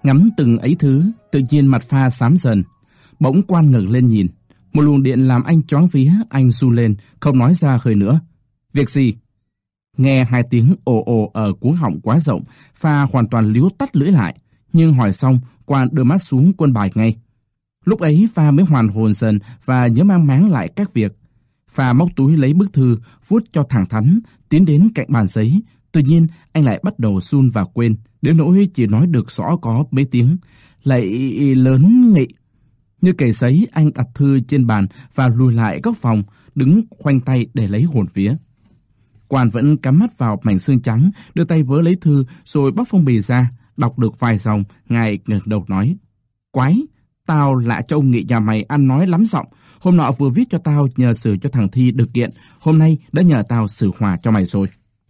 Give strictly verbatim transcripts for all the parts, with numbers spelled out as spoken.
Ngắm từng ấy thứ, tự nhiên mặt Pha xám dần. Bỗng Quan ngẩng lên nhìn. Một luồng điện làm anh choáng vía, anh run lên, không nói ra hơi nữa. Việc gì? Nghe hai tiếng ồ ồ ở cuống họng quá rộng, Pha hoàn toàn líu tắt lưỡi lại. Nhưng hỏi xong, Quan đưa mắt xuống quân bài ngay. Lúc ấy Pha mới hoàn hồn dần và nhớ mang máng lại các việc. Pha móc túi lấy bức thư, vuốt cho thẳng thắn, tiến đến cạnh bàn giấy. Tuy nhiên, anh lại bắt đầu run và quên, đến nỗi chỉ nói được rõ có mấy tiếng. Lại lớn nghị. Như cầy sấy, anh đặt thư trên bàn và lùi lại góc phòng, đứng khoanh tay để lấy hồn vía. Quan vẫn cắm mắt vào mảnh xương trắng, đưa tay vớ lấy thư rồi bóc phong bì ra, đọc được vài dòng, ngài ngẩng đầu nói: Quái, tao lạ cho ông Nghị nhà mày ăn nói lắm giọng. Hôm nọ vừa viết cho tao nhờ xử cho thằng Thi được kiện, hôm nay đã nhờ tao xử hòa cho mày rồi.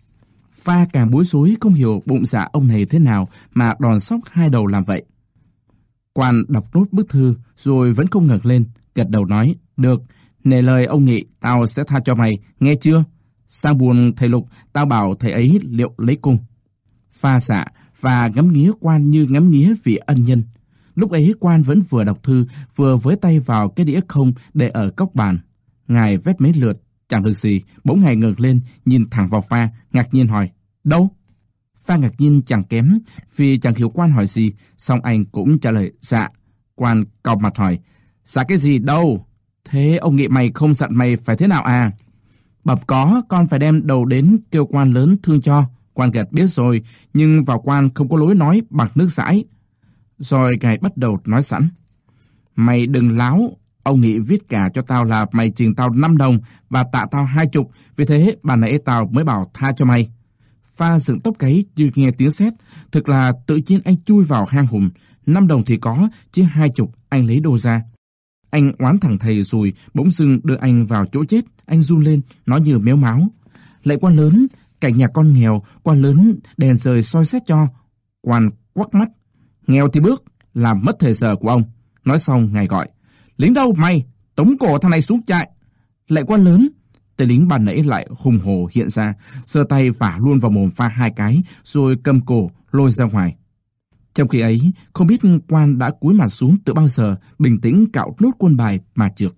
Pha càng bối rối không hiểu bụng dạ ông này thế nào mà đòn sóc hai đầu làm vậy. Quan đọc nốt bức thư rồi vẫn không ngẩng lên, gật đầu nói: Được, nể lời ông Nghị, tao sẽ tha cho mày, nghe chưa? Sang buồn thầy Lục, tao bảo thầy ấy liệu lấy cung. Pha dạ và ngắm nghía Quan như ngắm nghía vị ân nhân. Lúc ấy Quan vẫn vừa đọc thư, vừa với tay vào cái đĩa không để ở góc bàn. Ngài vét mấy lượt, chẳng được gì, bỗng ngài ngẩng lên, nhìn thẳng vào Pha, ngạc nhiên hỏi: Đâu? Pha ngạc nhiên chẳng kém, vì chẳng hiểu Quan hỏi gì, xong anh cũng trả lời: Dạ. Quan cau mặt hỏi: Dạ cái gì đâu? Thế ông Nghị mày không dặn mày phải thế nào à? Bẩm có, con phải đem đầu đến kêu quan lớn thương cho. Quan gật biết rồi, nhưng vào quan không có lối nói bằng nước dãi. Rồi ngài bắt đầu nói sẵn: Mày đừng láo, ông Nghị viết cả cho tao là mày chừng tao năm đồng và tạ tao hai chục, vì thế bà nãy tao mới bảo tha cho mày. Pha dựng tóc gáy như nghe tiếng sét, thực là tự nhiên anh chui vào hang hùm. Năm đồng thì có, chứ hai chục anh lấy đâu ra. Anh oán thằng thầy rồi bỗng dưng đưa anh vào chỗ chết. Anh run lên, nói như méo máu: Lạy quan lớn, cảnh nhà con nghèo, quan lớn đèn rời soi xét cho. Quan quắc mắt: Nghèo thì bước, làm mất thời giờ của ông. Nói xong ngài gọi: Lính đâu mày, tống cổ thằng này xuống trại. Lạy quan lớn. Tên lính ban nãy lại hùng hổ hiện ra, giơ tay vả luôn vào mồm Pha hai cái, rồi cầm cổ lôi ra ngoài. Trong khi ấy, không biết Quan đã cúi mặt xuống từ bao giờ, bình tĩnh cạo nốt quân bài mà trượt.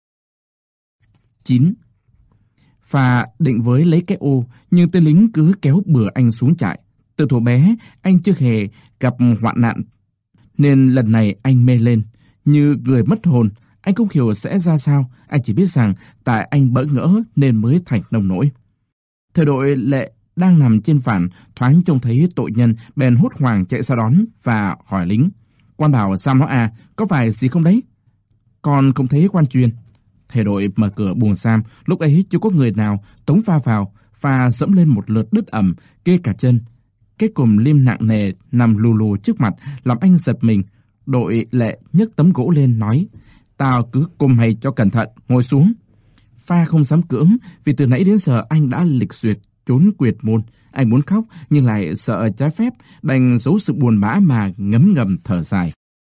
chín. Pha định với lấy cái ô, nhưng tên lính cứ kéo bừa anh xuống trại. Từ thuở bé, anh chưa hề gặp hoạn nạn, nên lần này anh mê lên, như người mất hồn. Anh không hiểu sẽ ra sao, anh chỉ biết rằng tại anh bỡ ngỡ nên mới thành nông nỗi. Thời đội Lệ đang nằm trên phản, thoáng trông thấy tội nhân, bèn hốt hoảng chạy ra đón và hỏi lính: Quan bảo sao nó à, có phải gì không đấy? Con không thấy quan truyền. Thầy đội mở cửa buồng giam, lúc ấy chưa có người nào, tống Pha vào. Pha dẫm lên một lượt đứt ẩm, kê cả chân. Cái cùm lim nặng nề nằm lù lù trước mặt làm anh giật mình. Đội Lệ nhấc tấm gỗ lên nói: Tao cứ cùm mày cho cẩn thận, ngồi xuống. Pha không dám cưỡng, vì từ nãy đến giờ anh đã lịch duyệt trốn quyệt môn. Anh muốn khóc nhưng lại sợ trái phép, đành giấu sự buồn bã mà ngấm ngầm thở dài.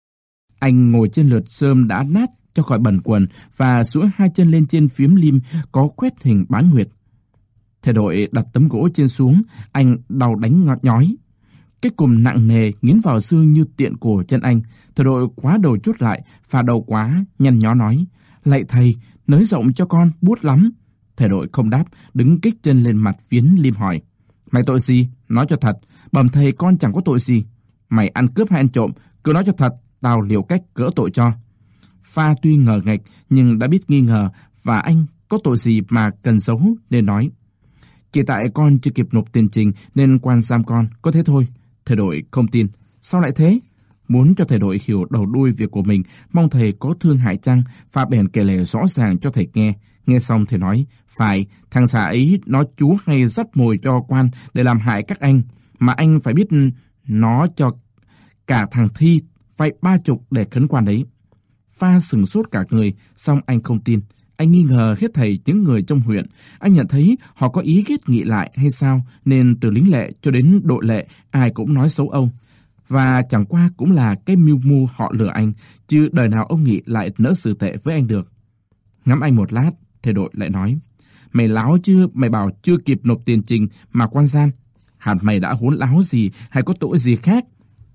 Anh ngồi trên lượt rơm đã nát cho khỏi bẩn quần và duỗi hai chân lên trên phiếm lim có khoét hình bán nguyệt. Thầy đội đặt tấm gỗ trên xuống, anh đau đánh ngọt nhói. Cái cùm nặng nề nghiến vào xương như tiện cổ chân anh. Thầy đội quá đầu chốt lại, phà đầu quá, nhăn nhó nói: Lạy thầy, nới rộng cho con, buốt lắm. Thầy đội không đáp, đứng kích chân lên mặt phiến lim hỏi: Mày tội gì? Nói cho thật. Bẩm thầy, con chẳng có tội gì. Mày ăn cướp hay ăn trộm? Cứ nói cho thật, tao liều cách cỡ tội cho. Pha tuy ngờ nghệch nhưng đã biết nghi ngờ, và anh có tội gì mà cần giấu nên nói: Chỉ tại con chưa kịp nộp tiền trình nên quan giam con, có thế thôi. Thầy đội không tin. Sao lại thế? Muốn cho thầy đội hiểu đầu đuôi việc của mình, mong thầy có thương hại chăng, Pha bèn kể lể rõ ràng cho thầy nghe. Nghe xong thầy nói: Phải, thằng xã ấy nó chú hay dắt mồi cho quan để làm hại các anh, mà anh phải biết nó cho cả thằng Thi vay ba chục để khấn quan đấy. Pha sừng sốt cả người, xong anh không tin. Anh nghi ngờ hết thầy những người trong huyện. Anh nhận thấy họ có ý ghét Nghị lại hay sao, nên từ lính Lệ cho đến đội Lệ ai cũng nói xấu ông. Và chẳng qua cũng là cái mưu mưu họ lừa anh, chứ đời nào ông Nghị lại nỡ xử tệ với anh được. Ngắm anh một lát, thầy đội lại nói: Mày láo chứ, mày bảo chưa kịp nộp tiền trình mà quan giam. Hẳn mày đã hỗn láo gì hay có tội gì khác?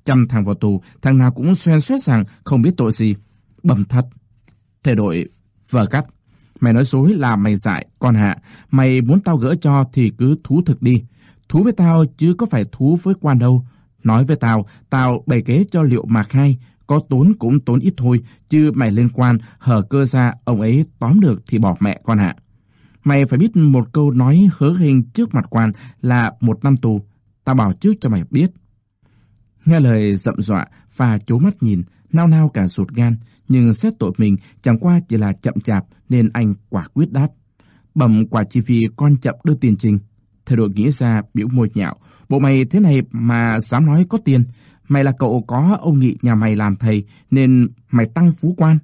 Trăm thằng vào tù, thằng nào cũng xoen xoét rằng không biết tội gì. Bầm thật. Thầy đội vờ gắt. Mày nói dối là mày dại, con Hạ. Mày muốn tao gỡ cho thì cứ thú thực đi. Thú với tao chứ có phải thú với quan đâu. Nói với tao, tao bày kế cho Liệu mà khai. Có tốn cũng tốn ít thôi, chứ mày lên quan, hở cơ ra, ông ấy tóm được thì bỏ mẹ con Hạ. Mày phải biết một câu nói hớ hình trước mặt quan là một năm tù. Tao bảo trước cho mày biết. Nghe lời rậm rọa, Pha trố mắt nhìn, nao nao cả ruột gan. Nhưng xét tội mình chẳng qua chỉ là chậm chạp nên anh quả quyết đáp. Bẩm quả chỉ vì con chậm đưa tiền trình. Thầy đội nghĩ ra biểu môi nhạo. Bộ mày thế này mà dám nói có tiền. Mày là cậu có ông Nghị nhà mày làm thầy nên mày tăng phú quan.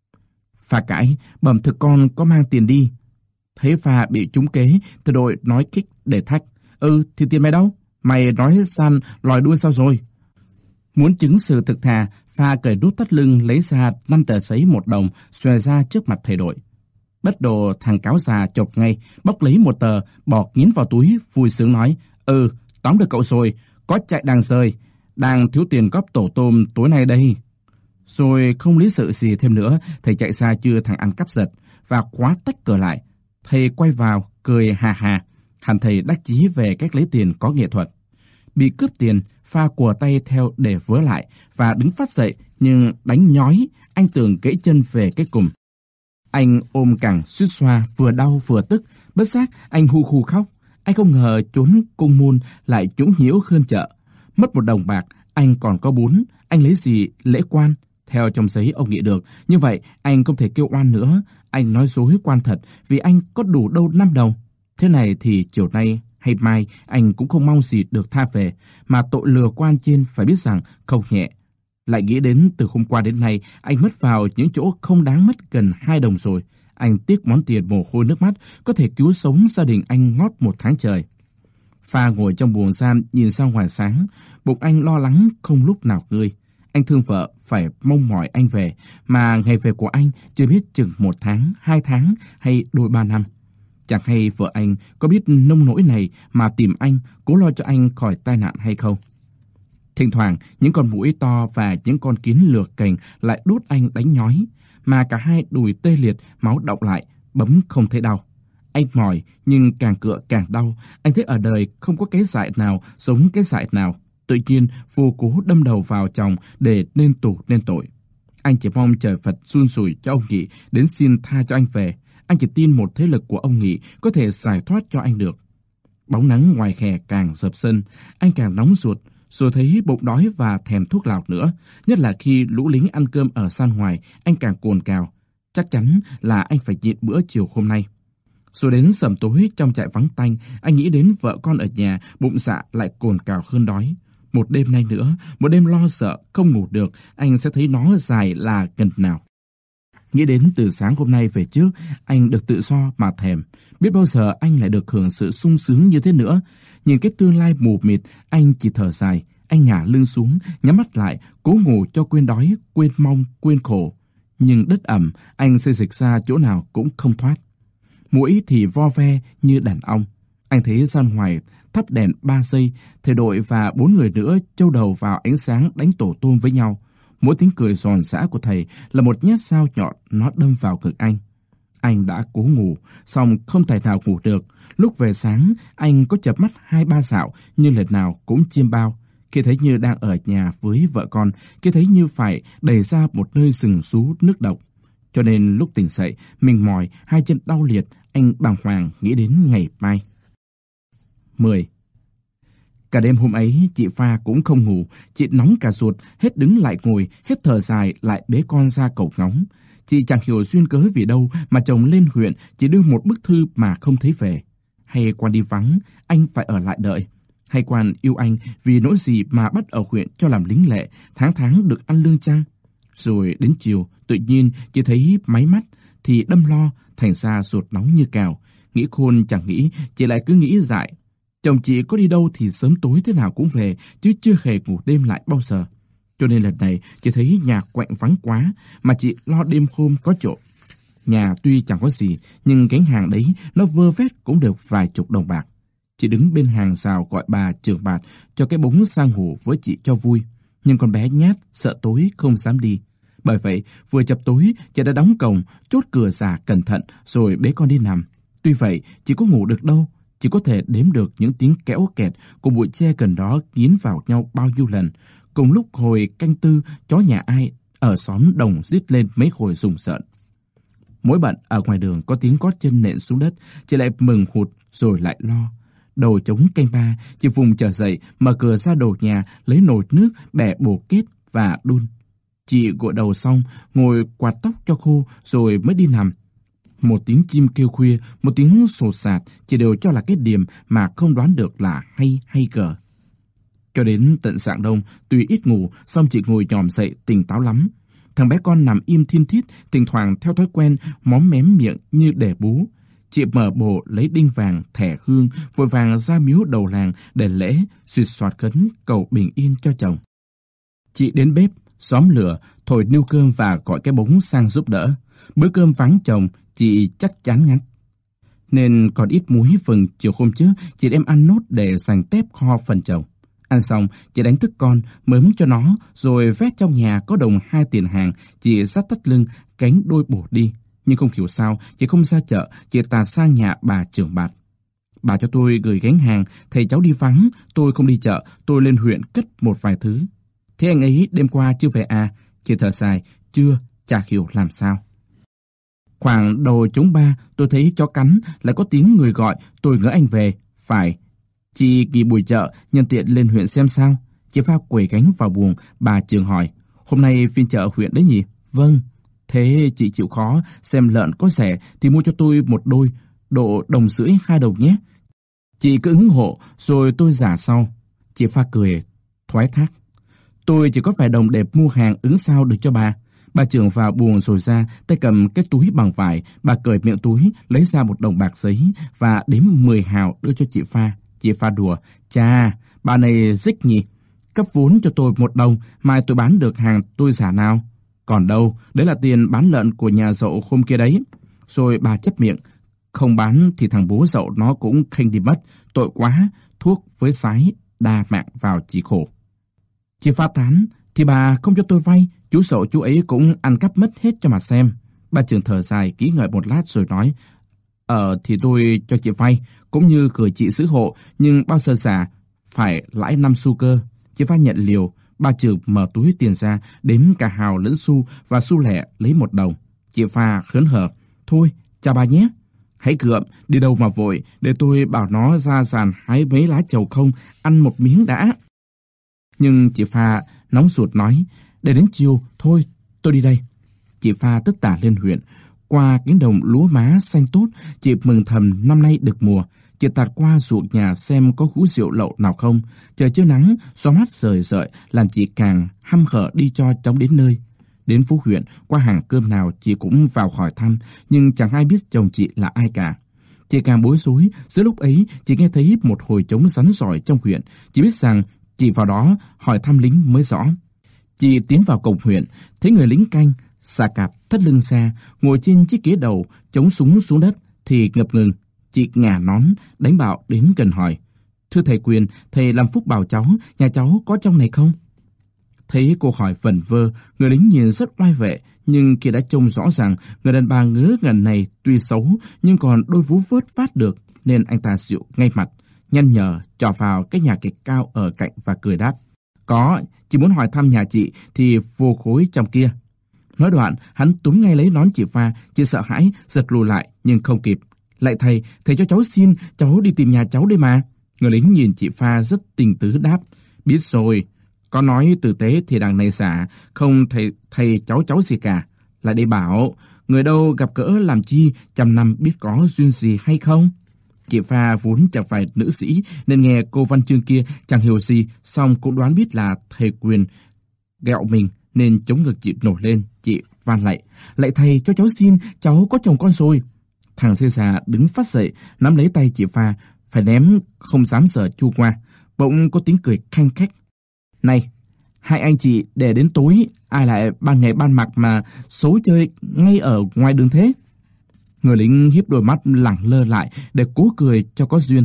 Pha cãi, bẩm thực con có mang tiền đi. Thấy Pha bị trúng kế, thầy đội nói kích để thách. Ừ thì tiền mày đâu? Mày nói săn lòi đuôi sao rồi? Muốn chứng sự thực thà, Pha cởi đút thắt lưng lấy ra năm tờ giấy một đồng xòe ra trước mặt thầy đội. Bất đồ thằng cáo già chộp ngay, bóc lấy một tờ, bỏ nghiến vào túi, vui sướng nói. Ừ, tóm được cậu rồi, có chạy đàng rời, đang thiếu tiền góp tổ tôm tối nay đây. Rồi không lý sự gì thêm nữa, thầy chạy ra chưa thằng ăn cắp giật và khóa tách cửa lại. Thầy quay vào, cười hà hà, hẳn thầy đắc chí về cách lấy tiền có nghệ thuật. Bị cướp tiền, Pha quờ tay theo để vớ lại và đứng phát dậy, nhưng đánh nhói, anh tưởng gãy chân về cái cùm. Anh ôm cẳng suýt xoa, vừa đau vừa tức, bất giác anh hu hu khóc. Anh không ngờ trốn cung môn lại trũng nhiễu hơn chợ. Mất một đồng bạc, anh còn có bốn, anh lấy gì lễ quan? Theo trong giấy ông Nghị được, như vậy anh không thể kêu oan nữa. Anh nói dối quan thật vì anh có đủ đâu năm đồng. Thế này thì chiều nay hay mai anh cũng không mong gì được tha về, mà tội lừa quan trên phải biết rằng không nhẹ. Lại nghĩ đến từ hôm qua đến nay anh mất vào những chỗ không đáng mất gần hai đồng rồi. Anh tiếc món tiền mồ hôi nước mắt có thể cứu sống gia đình anh ngót một tháng trời. Pha ngồi trong buồng giam nhìn ra ngoài sáng, bụng anh lo lắng không lúc nào ngơi. Anh thương vợ phải mong mỏi anh về, mà ngày về của anh chưa biết chừng một tháng, hai tháng hay đôi ba năm. Chẳng hay vợ anh có biết nông nỗi này mà tìm anh, cố lo cho anh khỏi tai nạn hay không. Thỉnh thoảng, những con muỗi to và những con kiến lược cành lại đốt anh đánh nhói, mà cả hai đùi tê liệt, máu đọng lại, bấm không thấy đau. Anh mỏi, nhưng càng cựa càng đau. Anh thấy ở đời không có cái dại nào giống cái dại nào. Tự nhiên, vô cố đâm đầu vào chồng để nên tù nên tội. Anh chỉ mong trời Phật xun xủi cho ông Nghị đến xin tha cho anh về. Anh chỉ tin một thế lực của ông Nghị có thể giải thoát cho anh được. Bóng nắng ngoài hè càng dập sân, anh càng nóng ruột, rồi thấy bụng đói và thèm thuốc lào nữa. Nhất là khi lũ lính ăn cơm ở gian ngoài, anh càng cồn cào. Chắc chắn là anh phải nhịn bữa chiều hôm nay. Rồi đến sẩm tối trong trại vắng tanh, anh nghĩ đến vợ con ở nhà, bụng dạ lại cồn cào hơn đói. Một đêm nay nữa, một đêm lo sợ, không ngủ được, anh sẽ thấy nó dài là gần nào. Nghĩ đến từ sáng hôm nay về trước, anh được tự do mà thèm. Biết bao giờ anh lại được hưởng sự sung sướng như thế nữa. Nhìn cái tương lai mù mịt, anh chỉ thở dài. Anh ngả lưng xuống, nhắm mắt lại, cố ngủ cho quên đói, quên mong, quên khổ. Nhưng đất ẩm, anh xây dịch ra chỗ nào cũng không thoát. Muỗi thì vo ve như đàn ong. Anh thấy gian ngoài thắp đèn ba giây, thầy đội và bốn người nữa châu đầu vào ánh sáng đánh tổ tôm với nhau. Mỗi tiếng cười giòn giã của thầy là một nhát dao nhọn, nó đâm vào ngực anh. Anh đã cố ngủ, song không thể nào ngủ được. Lúc về sáng, anh có chợp mắt hai ba dạo, nhưng lần nào cũng chiêm bao. Khi thấy như đang ở nhà với vợ con, khi thấy như phải đẩy ra một nơi sừng sú nước độc. Cho nên lúc tỉnh dậy, mình mỏi, hai chân đau liệt, anh bàng hoàng nghĩ đến ngày mai. mười. Cả đêm hôm ấy, chị Pha cũng không ngủ, chị nóng cả ruột, hết đứng lại ngồi, hết thở dài lại bế con ra cầu ngóng. Chị chẳng hiểu duyên cớ vì đâu mà chồng lên huyện chỉ đưa một bức thư mà không thấy về. Hay quan đi vắng, anh phải ở lại đợi. Hay quan yêu anh vì nỗi gì mà bắt ở huyện cho làm lính lệ, tháng tháng được ăn lương chăng? Rồi đến chiều, tự nhiên chị thấy máy mắt thì đâm lo, thành ra ruột nóng như cào. Nghĩ khôn chẳng nghĩ, chị lại cứ nghĩ dại. Chồng chị có đi đâu thì sớm tối thế nào cũng về, chứ chưa hề ngủ đêm lại bao giờ. Cho nên lần này chị thấy nhà quạnh vắng quá, mà chị lo đêm hôm có trộm. Nhà tuy chẳng có gì, nhưng gánh hàng đấy nó vơ vét cũng được vài chục đồng bạc. Chị đứng bên hàng rào gọi bà trưởng bạt cho cái bóng sang ngủ với chị cho vui. nhưng con bé nhát, sợ tối không dám đi. Bởi vậy, vừa chập tối, chị đã đóng cổng, chốt cửa giả cẩn thận rồi bế con đi nằm. Tuy vậy, chị có ngủ được đâu, chỉ có thể đếm được những tiếng kéo kẹt của bụi tre gần đó nghiến vào nhau bao nhiêu lần. Cùng lúc hồi canh tư, chó nhà ai ở xóm đồng rít lên mấy hồi rùng rợn. Mỗi bận ở ngoài đường có tiếng gót chân nện xuống đất, chị lại mừng hụt rồi lại lo. Đầu trống canh ba, chị vùng trở dậy, mở cửa ra đầu nhà, lấy nồi nước, bẻ bồ kết và đun. Chị gội đầu xong, ngồi quạt tóc cho khô rồi mới đi nằm. Một tiếng chim kêu khuya, một tiếng sột sạt, chị đều cho là cái điểm mà không đoán được là hay hay gở. Cho đến tận rạng đông, tuy ít ngủ, xong chị ngồi nhòm dậy tỉnh táo lắm. Thằng bé con nằm im thiên thít, thỉnh thoảng theo thói quen móm mém miệng như để bú. Chị mở bồ lấy đinh vàng, thẻ hương, vội vàng ra miếu đầu làng để lễ, suýt soạt khấn cầu bình yên cho chồng. Chị đến bếp, xóm lửa, thổi niêu cơm và gọi cái bóng sang giúp đỡ. Bữa cơm vắng chồng, chị chắc chán ngắt. Nên còn ít muối phần chiều hôm trước, chị đem ăn nốt để dành tép kho phần chồng. Ăn xong, chị đánh thức con, mớm cho nó, rồi vét trong nhà có đồng hai tiền hàng, chị dắt thắt lưng, gánh đôi bổ đi. Nhưng không hiểu sao, chị không ra chợ, chị tạt sang nhà bà trưởng bạt. Bà cho tôi gửi gánh hàng, thầy cháu đi vắng, tôi không đi chợ, tôi lên huyện cất một vài thứ. Thế anh ấy đêm qua chưa về à? Chị thở dài, chưa, chả hiểu làm sao. Khoảng đầu trống ba, tôi thấy chó cắn, lại có tiếng người gọi, tôi ngỡ anh về. Phải, chị nghỉ buổi chợ, nhân tiện lên huyện xem sao. Chị Pha quẩy gánh vào buồng, bà Trường hỏi, hôm nay phiên chợ huyện đấy nhỉ? Vâng. Thế chị chịu khó, xem lợn có rẻ thì mua cho tôi một đôi, độ đồng rưỡi hai đồng nhé. Chị cứ ủng hộ, rồi tôi giả sau. Chị Pha cười, thoái thác. Tôi chỉ có vài đồng để mua hàng ứng sao được cho bà. Bà Trưởng vào buồng rồi ra, tay cầm cái túi bằng vải, bà cởi miệng túi, lấy ra một đồng bạc giấy và đếm mười hào đưa cho chị Pha. Chị Pha đùa, chà, bà này rích nhỉ, cấp vốn cho tôi một đồng, mai tôi bán được hàng tôi giả nào. Còn đâu, đấy là tiền bán lợn của nhà dậu hôm kia đấy. Rồi bà chép miệng, không bán thì thằng bố dậu nó cũng khênh đi mất, tội quá, thuốc với sái, đa mạng vào chỉ khổ. Chị Pha tán, thì bà không cho tôi vay, chú dậu chú ấy cũng ăn cắp mất hết cho mà xem. Bà Trưởng thở dài, nghĩ ngợi một lát rồi nói, Ờ thì tôi cho chị vay, cũng như gửi chị giữ hộ, nhưng bao giờ giả, phải lãi năm xu cơ. Chị Pha nhận liều. Bà Trưởng mở túi tiền ra, đếm cả hào lẫn xu và xu lẻ lấy một đồng. Chị Pha khớn hở, thôi, chào bà nhé. Hãy gượm, đi đâu mà vội, để tôi bảo nó ra sàn hái mấy lá trầu không, ăn một miếng đã. Nhưng chị Pha nóng ruột nói, để đến chiều, thôi, tôi đi đây. Chị Pha tức tả lên huyện. Qua cánh đồng lúa má xanh tốt, chị mừng thầm năm nay được mùa. Chị tạt qua ruộng nhà xem có hũ rượu lậu nào không. Trời chưa nắng, gió mát rời rợi, làm chị càng hăm hở đi cho chóng đến nơi. Đến phố huyện, qua hàng cơm nào chị cũng vào hỏi thăm, nhưng chẳng ai biết chồng chị là ai cả. Chị càng bối rối, giữa lúc ấy chị nghe thấy một hồi trống rắn rỏi trong huyện. Chị biết rằng chị vào đó hỏi thăm lính mới rõ. Chị tiến vào cổng huyện, thấy người lính canh, xà cạp thắt lưng ra, ngồi trên chiếc ghế đầu, chống súng xuống đất thì ngập ngừng. Chị ngả nón, đánh bạo đến gần hỏi, thưa thầy Quyền, thầy làm phúc bảo cháu, nhà cháu có trong này không? Thấy cô hỏi vẩn vơ, người lính nhìn rất oai vệ, nhưng khi đã trông rõ ràng người đàn bà ngớ ngẩn này tuy xấu nhưng còn đôi vú vớt phát được, nên anh ta dịu ngay mặt, nhăn nhở trò vào cái nhà kịch cao ở cạnh và cười đáp, có, chỉ muốn hỏi thăm nhà chị thì vô khối trong kia. Nói đoạn, hắn túm ngay lấy nón chị Pha, chị sợ hãi giật lùi lại nhưng không kịp. Lại thầy, thầy cho cháu xin, cháu đi tìm nhà cháu đây mà. Người lính nhìn chị Pha rất tình tứ đáp, biết rồi, có nói tử tế thì đằng này xả, không thầy thầy cháu cháu gì cả. Lại để bảo, người đâu gặp gỡ làm chi, trăm năm biết có duyên gì hay không. Chị Pha vốn chẳng phải nữ sĩ, nên nghe cô văn chương kia chẳng hiểu gì, song cũng đoán biết là thầy Quyền ghẹo mình, nên chống ngực chị nổi lên. Chị van lạy, lại thầy cho cháu xin, cháu có chồng con rồi. Thằng xê xà đứng phát dậy, nắm lấy tay chị Pha, phải ném không dám sợ chu qua. Bỗng có tiếng cười khanh khách. Này, hai anh chị để đến tối, ai lại ban ngày ban mặt mà xấu chơi ngay ở ngoài đường thế? Người lính hiếp đôi mắt lẳng lơ lại để cố cười cho có duyên.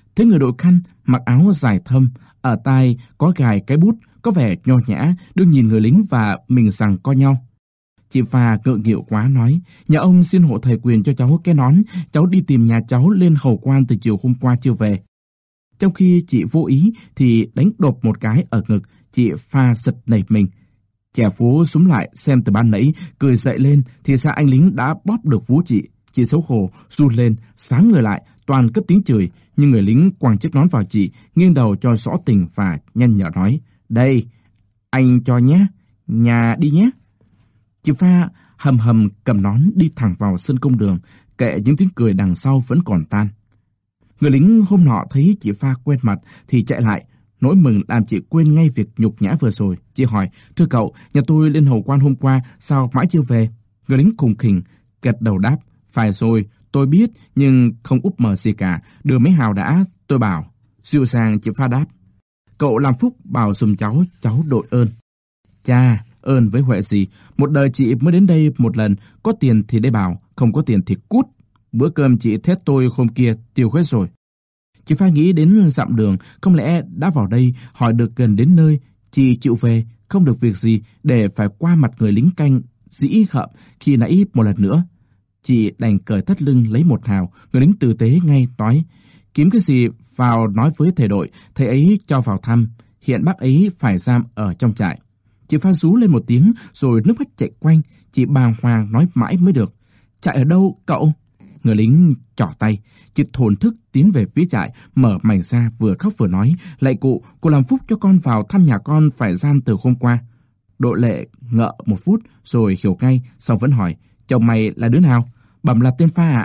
Thấy người đội khăn, mặc áo dài thâm, ở tai có gài cái bút, có vẻ nho nhã, đương nhìn người lính và mình rằng co nhau. Chị Pha ngượng nghịu quá nói, nhà ông xin hộ thầy quyền cho cháu cái nón, cháu đi tìm nhà cháu lên hầu quan từ chiều hôm qua chưa về. Trong khi chị vô ý thì đánh đột một cái ở ngực, chị Pha giật nảy mình. Trẻ phố súm lại xem từ ban nãy, cười dậy lên thì sao anh lính đã bóp được vú chị. Chị xấu hổ, run lên, sáng người lại, toàn cất tiếng chửi, nhưng người lính quàng chiếc nón vào chị, nghiêng đầu cho rõ tình và nhăn nhở nói, đây, anh cho nhé, nhà đi nhé. Chị Pha hầm hầm cầm nón đi thẳng vào sân công đường, kệ những tiếng cười đằng sau vẫn còn tan. Người lính hôm nọ thấy chị Pha quen mặt thì chạy lại, nỗi mừng làm chị quên ngay việc nhục nhã vừa rồi. Chị hỏi, thưa cậu, nhà tôi lên hầu quan hôm qua, sao mãi chưa về? Người lính khùng khỉnh, gật đầu đáp, phải rồi, tôi biết, nhưng không úp mở gì cả, đưa mấy hào đã, tôi bảo. Dịu dàng chị Pha đáp, cậu làm phúc bảo dùm cháu, cháu đội ơn. Cha, ơn với huệ gì, một đời chị mới đến đây một lần, có tiền thì đây bảo, không có tiền thì cút. Bữa cơm chị thét tôi hôm kia tiêu hết rồi. Chị Pha nghĩ đến dặm đường, không lẽ đã vào đây hỏi được gần đến nơi, chị chịu về, không được việc gì để phải qua mặt người lính canh dĩ hợm khi nãy một lần nữa. Chị đành cởi thắt lưng lấy một hào, người lính tử tế ngay nói, kiếm cái gì vào nói với thầy đội, thầy ấy cho vào thăm, hiện bác ấy phải giam ở trong trại. Chị Pha rú lên một tiếng rồi nước mắt chạy quanh, chị bàng hoàng nói mãi mới được, trại ở đâu cậu? Người lính trỏ tay, chị thổn thức tiến về phía trại, mở mảnh ra vừa khóc vừa nói, lạy cụ, cụ làm phúc cho con vào thăm nhà con phải giam từ hôm qua. Độ Lệ ngợ một phút rồi hiểu ngay, xong vẫn hỏi, chồng mày là đứa nào? Bẩm là tên Pha ạ.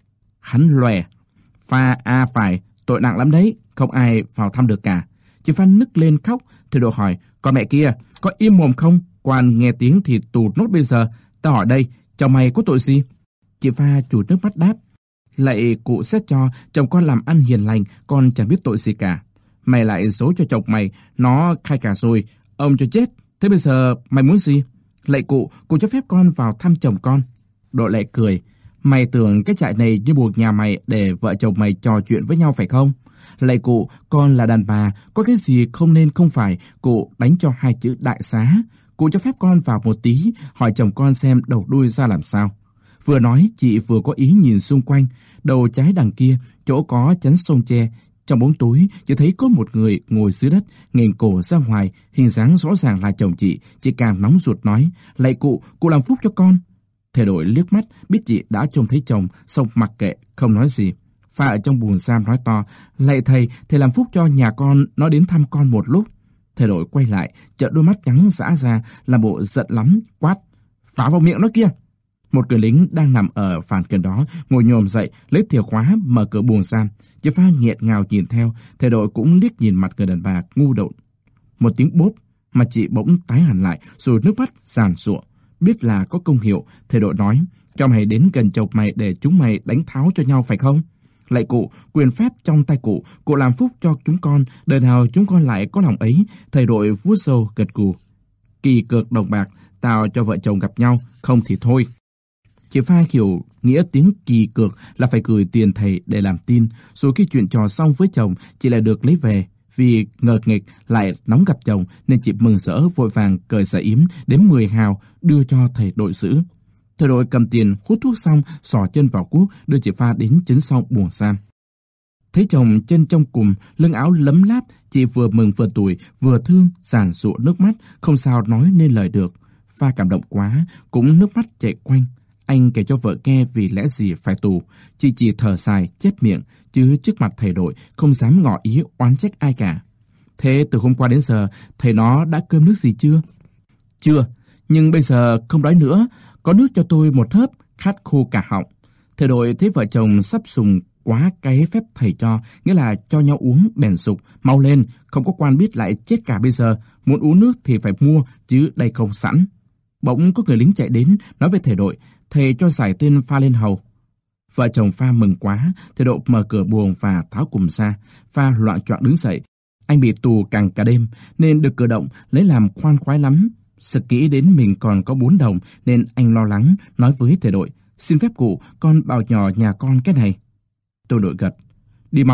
Hắn lòe, Pha à phải, tội nặng lắm đấy, không ai vào thăm được cả. Chị Pha nức lên khóc, thì Độ hỏi, con mẹ kia, có im mồm không? Quan nghe tiếng thì tù nốt bây giờ. Ta hỏi đây, chồng mày có tội gì? Chị Pha chùi nước mắt đáp, lạy cụ xét cho, chồng con làm ăn hiền lành, con chẳng biết tội gì cả. Mày lại giấu cho chồng mày, nó khai cả rồi, ông cho chết. Thế bây giờ mày muốn gì? Lạy cụ, cụ cho phép con vào thăm chồng con. Độ Lệ cười, mày tưởng cái trại này như một nhà mày để vợ chồng mày trò chuyện với nhau phải không? Lạy cụ, con là đàn bà, có cái gì không nên không phải, cụ đánh cho hai chữ đại xá. Cụ cho phép con vào một tí, hỏi chồng con xem đầu đuôi ra làm sao. Vừa nói, chị vừa có ý nhìn xung quanh, đầu trái đằng kia, chỗ có chắn sông tre. Trong bóng tối, chỉ thấy có một người ngồi dưới đất, nghềnh cổ ra ngoài, hình dáng rõ ràng là chồng chị. Chị càng nóng ruột nói, lạy cụ, cụ làm phúc cho con. Thầy đội liếc mắt, biết chị đã trông thấy chồng, xong mặc kệ, không nói gì. Pha ở trong buồng giam nói to, lạy thầy, thầy làm phúc cho nhà con, nó đến thăm con một lúc. Thầy đội quay lại, trợn đôi mắt trắng dã ra, làm bộ giận lắm, quát, phá vào miệng nó kia. Một người lính đang nằm ở phàn gần đó, ngồi nhòm dậy, lấy chìa khóa, mở cửa buồng giam. Chị Pha nghẹn ngào nhìn theo, thầy đội cũng liếc nhìn mặt người đàn bà ngu độn. Một tiếng bốp, mà chị bỗng tái hẳn lại, rồi nước mắt giàn giụa. Biết là có công hiệu, thầy đội nói, cho mày đến gần chồng mày để chúng mày đánh tháo cho nhau phải không? Lạy cụ, quyền phép trong tay cụ, cụ làm phúc cho chúng con, đời nào chúng con lại có lòng ấy. Thầy đội vuốt râu gật gù. Kỳ cược đồng bạc, tao cho vợ chồng gặp nhau, không thì thôi. Chị Pha hiểu nghĩa tiếng kỳ cược là phải gửi tiền thầy để làm tin, rồi khi chuyện trò xong với chồng, chị lại được lấy về. Vì ngờ nghịch lại nóng gặp chồng nên chị mừng rỡ vội vàng cởi sợi yếm đếm mười hào đưa cho thầy đội giữ. Thầy đội cầm tiền hút thuốc xong, xỏ chân vào cuốc đưa chị Pha đến chấn sau buồng giam. Thấy chồng chân trong cùm, lưng áo lấm láp, chị vừa mừng vừa tủi, vừa thương, giàn giụa nước mắt, không sao nói nên lời được. Pha cảm động quá, cũng nước mắt chảy quanh. Anh kể cho vợ nghe vì lẽ gì phải tù, chị chỉ thở dài, chép miệng, chứ trước mặt thầy đội không dám ngỏ ý oán trách ai cả. Thế từ hôm qua đến giờ, thầy nó đã cơm nước gì chưa? Chưa, nhưng bây giờ không đói nữa, có nước cho tôi một hớp, khát khô cả họng. Thầy đội thấy vợ chồng sắp sùng quá cái phép thầy cho, nghĩa là cho nhau uống bèn sục, mau lên, không có quan biết lại chết cả bây giờ, muốn uống nước thì phải mua, chứ đây không sẵn. Bỗng có người lính chạy đến, nói với thầy đội, thầy cho giải tên Pha lên hầu. Vợ chồng Pha mừng quá, thầy đội mở cửa buồng và tháo cùm ra. Pha loạng choạng đứng dậy. Anh bị tù càng cả đêm, nên được cử động, lấy làm khoan khoái lắm. Sực nghĩ đến mình còn có bốn đồng, nên anh lo lắng, nói với thầy đội, xin phép cụ, con bảo nhỏ nhà con cái này. Tôi đội gật, đi mau,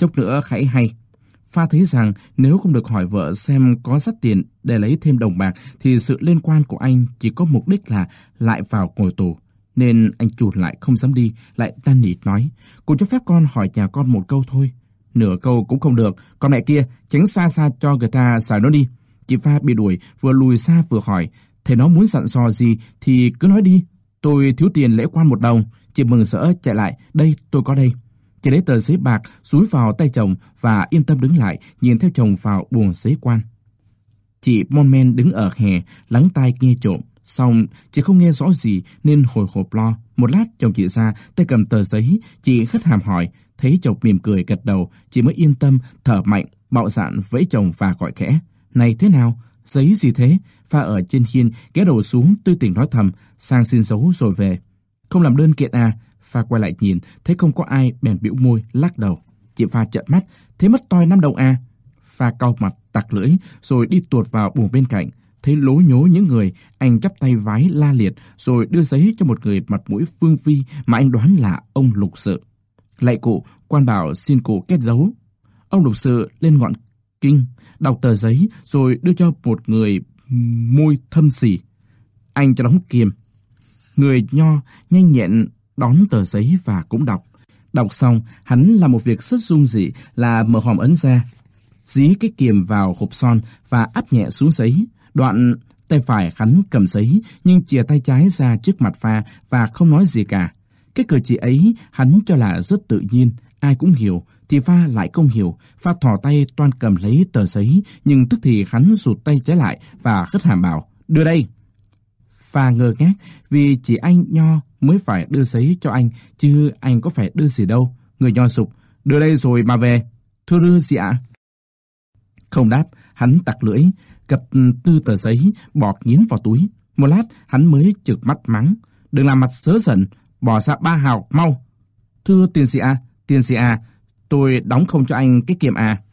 chốc nữa hãy hay. Pha thấy rằng nếu không được hỏi vợ xem có dắt tiền để lấy thêm đồng bạc thì sự liên quan của anh chỉ có mục đích là lại vào ngồi tù. Nên anh chụt lại không dám đi, lại đan nỉ nói, cô cho phép con hỏi nhà con một câu thôi. Nửa câu cũng không được, con mẹ kia, tránh xa xa cho người ta xài nó đi. Chị Pha bị đuổi, vừa lùi xa vừa hỏi, thế nó muốn dặn dò gì thì cứ nói đi. Tôi thiếu tiền lễ quan một đồng. Chị mừng rỡ chạy lại, đây tôi có đây. Chị lấy tờ giấy bạc dúi vào tay chồng và yên tâm đứng lại nhìn theo chồng vào buồng giấy quan. Chị mon men đứng ở hè lắng tai nghe trộm, xong chị không nghe rõ gì nên hồi hộp lo. Một lát chồng chị ra tay cầm tờ giấy, chị hất hàm hỏi, thấy chồng mỉm cười gật đầu, chị mới yên tâm thở mạnh, bạo dạn vẫy chồng và gọi khẽ, này thế nào? Giấy gì thế? Pha ở trên hiên ghé đầu xuống tươi tỉnh nói thầm, sang xin dấu rồi về. Không làm đơn kiện à? Pha quay lại nhìn, thấy không có ai bèn bĩu môi lắc đầu. Chị Pha trợn mắt, thế mất toi năm đồng à? Pha cau mặt tặc lưỡi rồi đi tuột vào buồng bên cạnh, thấy lố nhố những người, anh chắp tay vái la liệt rồi đưa giấy cho một người mặt mũi phương vi mà anh đoán là ông Lục Sự. Lạy cụ, quan bảo xin cụ kết dấu. Ông Lục Sự lên ngọn kinh, đọc tờ giấy rồi đưa cho một người môi thâm sỉ. Anh cho đóng kiềm. Người nho nhanh nhẹn đón tờ giấy và cũng đọc. Đọc xong, hắn làm một việc rất dung dị là mở hòm ấn ra, dí cái kiềm vào hộp son và áp nhẹ xuống giấy. Đoạn tay phải hắn cầm giấy nhưng chìa tay trái ra trước mặt Pha và không nói gì cả. Cái cử chỉ ấy hắn cho là rất tự nhiên, ai cũng hiểu, thì Pha lại không hiểu. Pha thò tay toan cầm lấy tờ giấy, nhưng tức thì hắn rụt tay trái lại và hất hàm bảo, đưa đây. Pha ngơ ngác vì chỉ anh nho mới phải đưa giấy cho anh, chứ anh có phải đưa gì đâu. Người nho sục, đưa đây rồi mà về. Thưa đưa gì ạ? Không đáp, hắn tặc lưỡi, gập tư tờ giấy, bỏ nghiến vào túi. Một lát, hắn mới trợn mắt mắng, đừng làm mặt sớ sẩn, bỏ ra ba hào, mau. Thưa tiền sĩ à, tiền sĩ à, tôi đóng không cho anh cái kiềm à.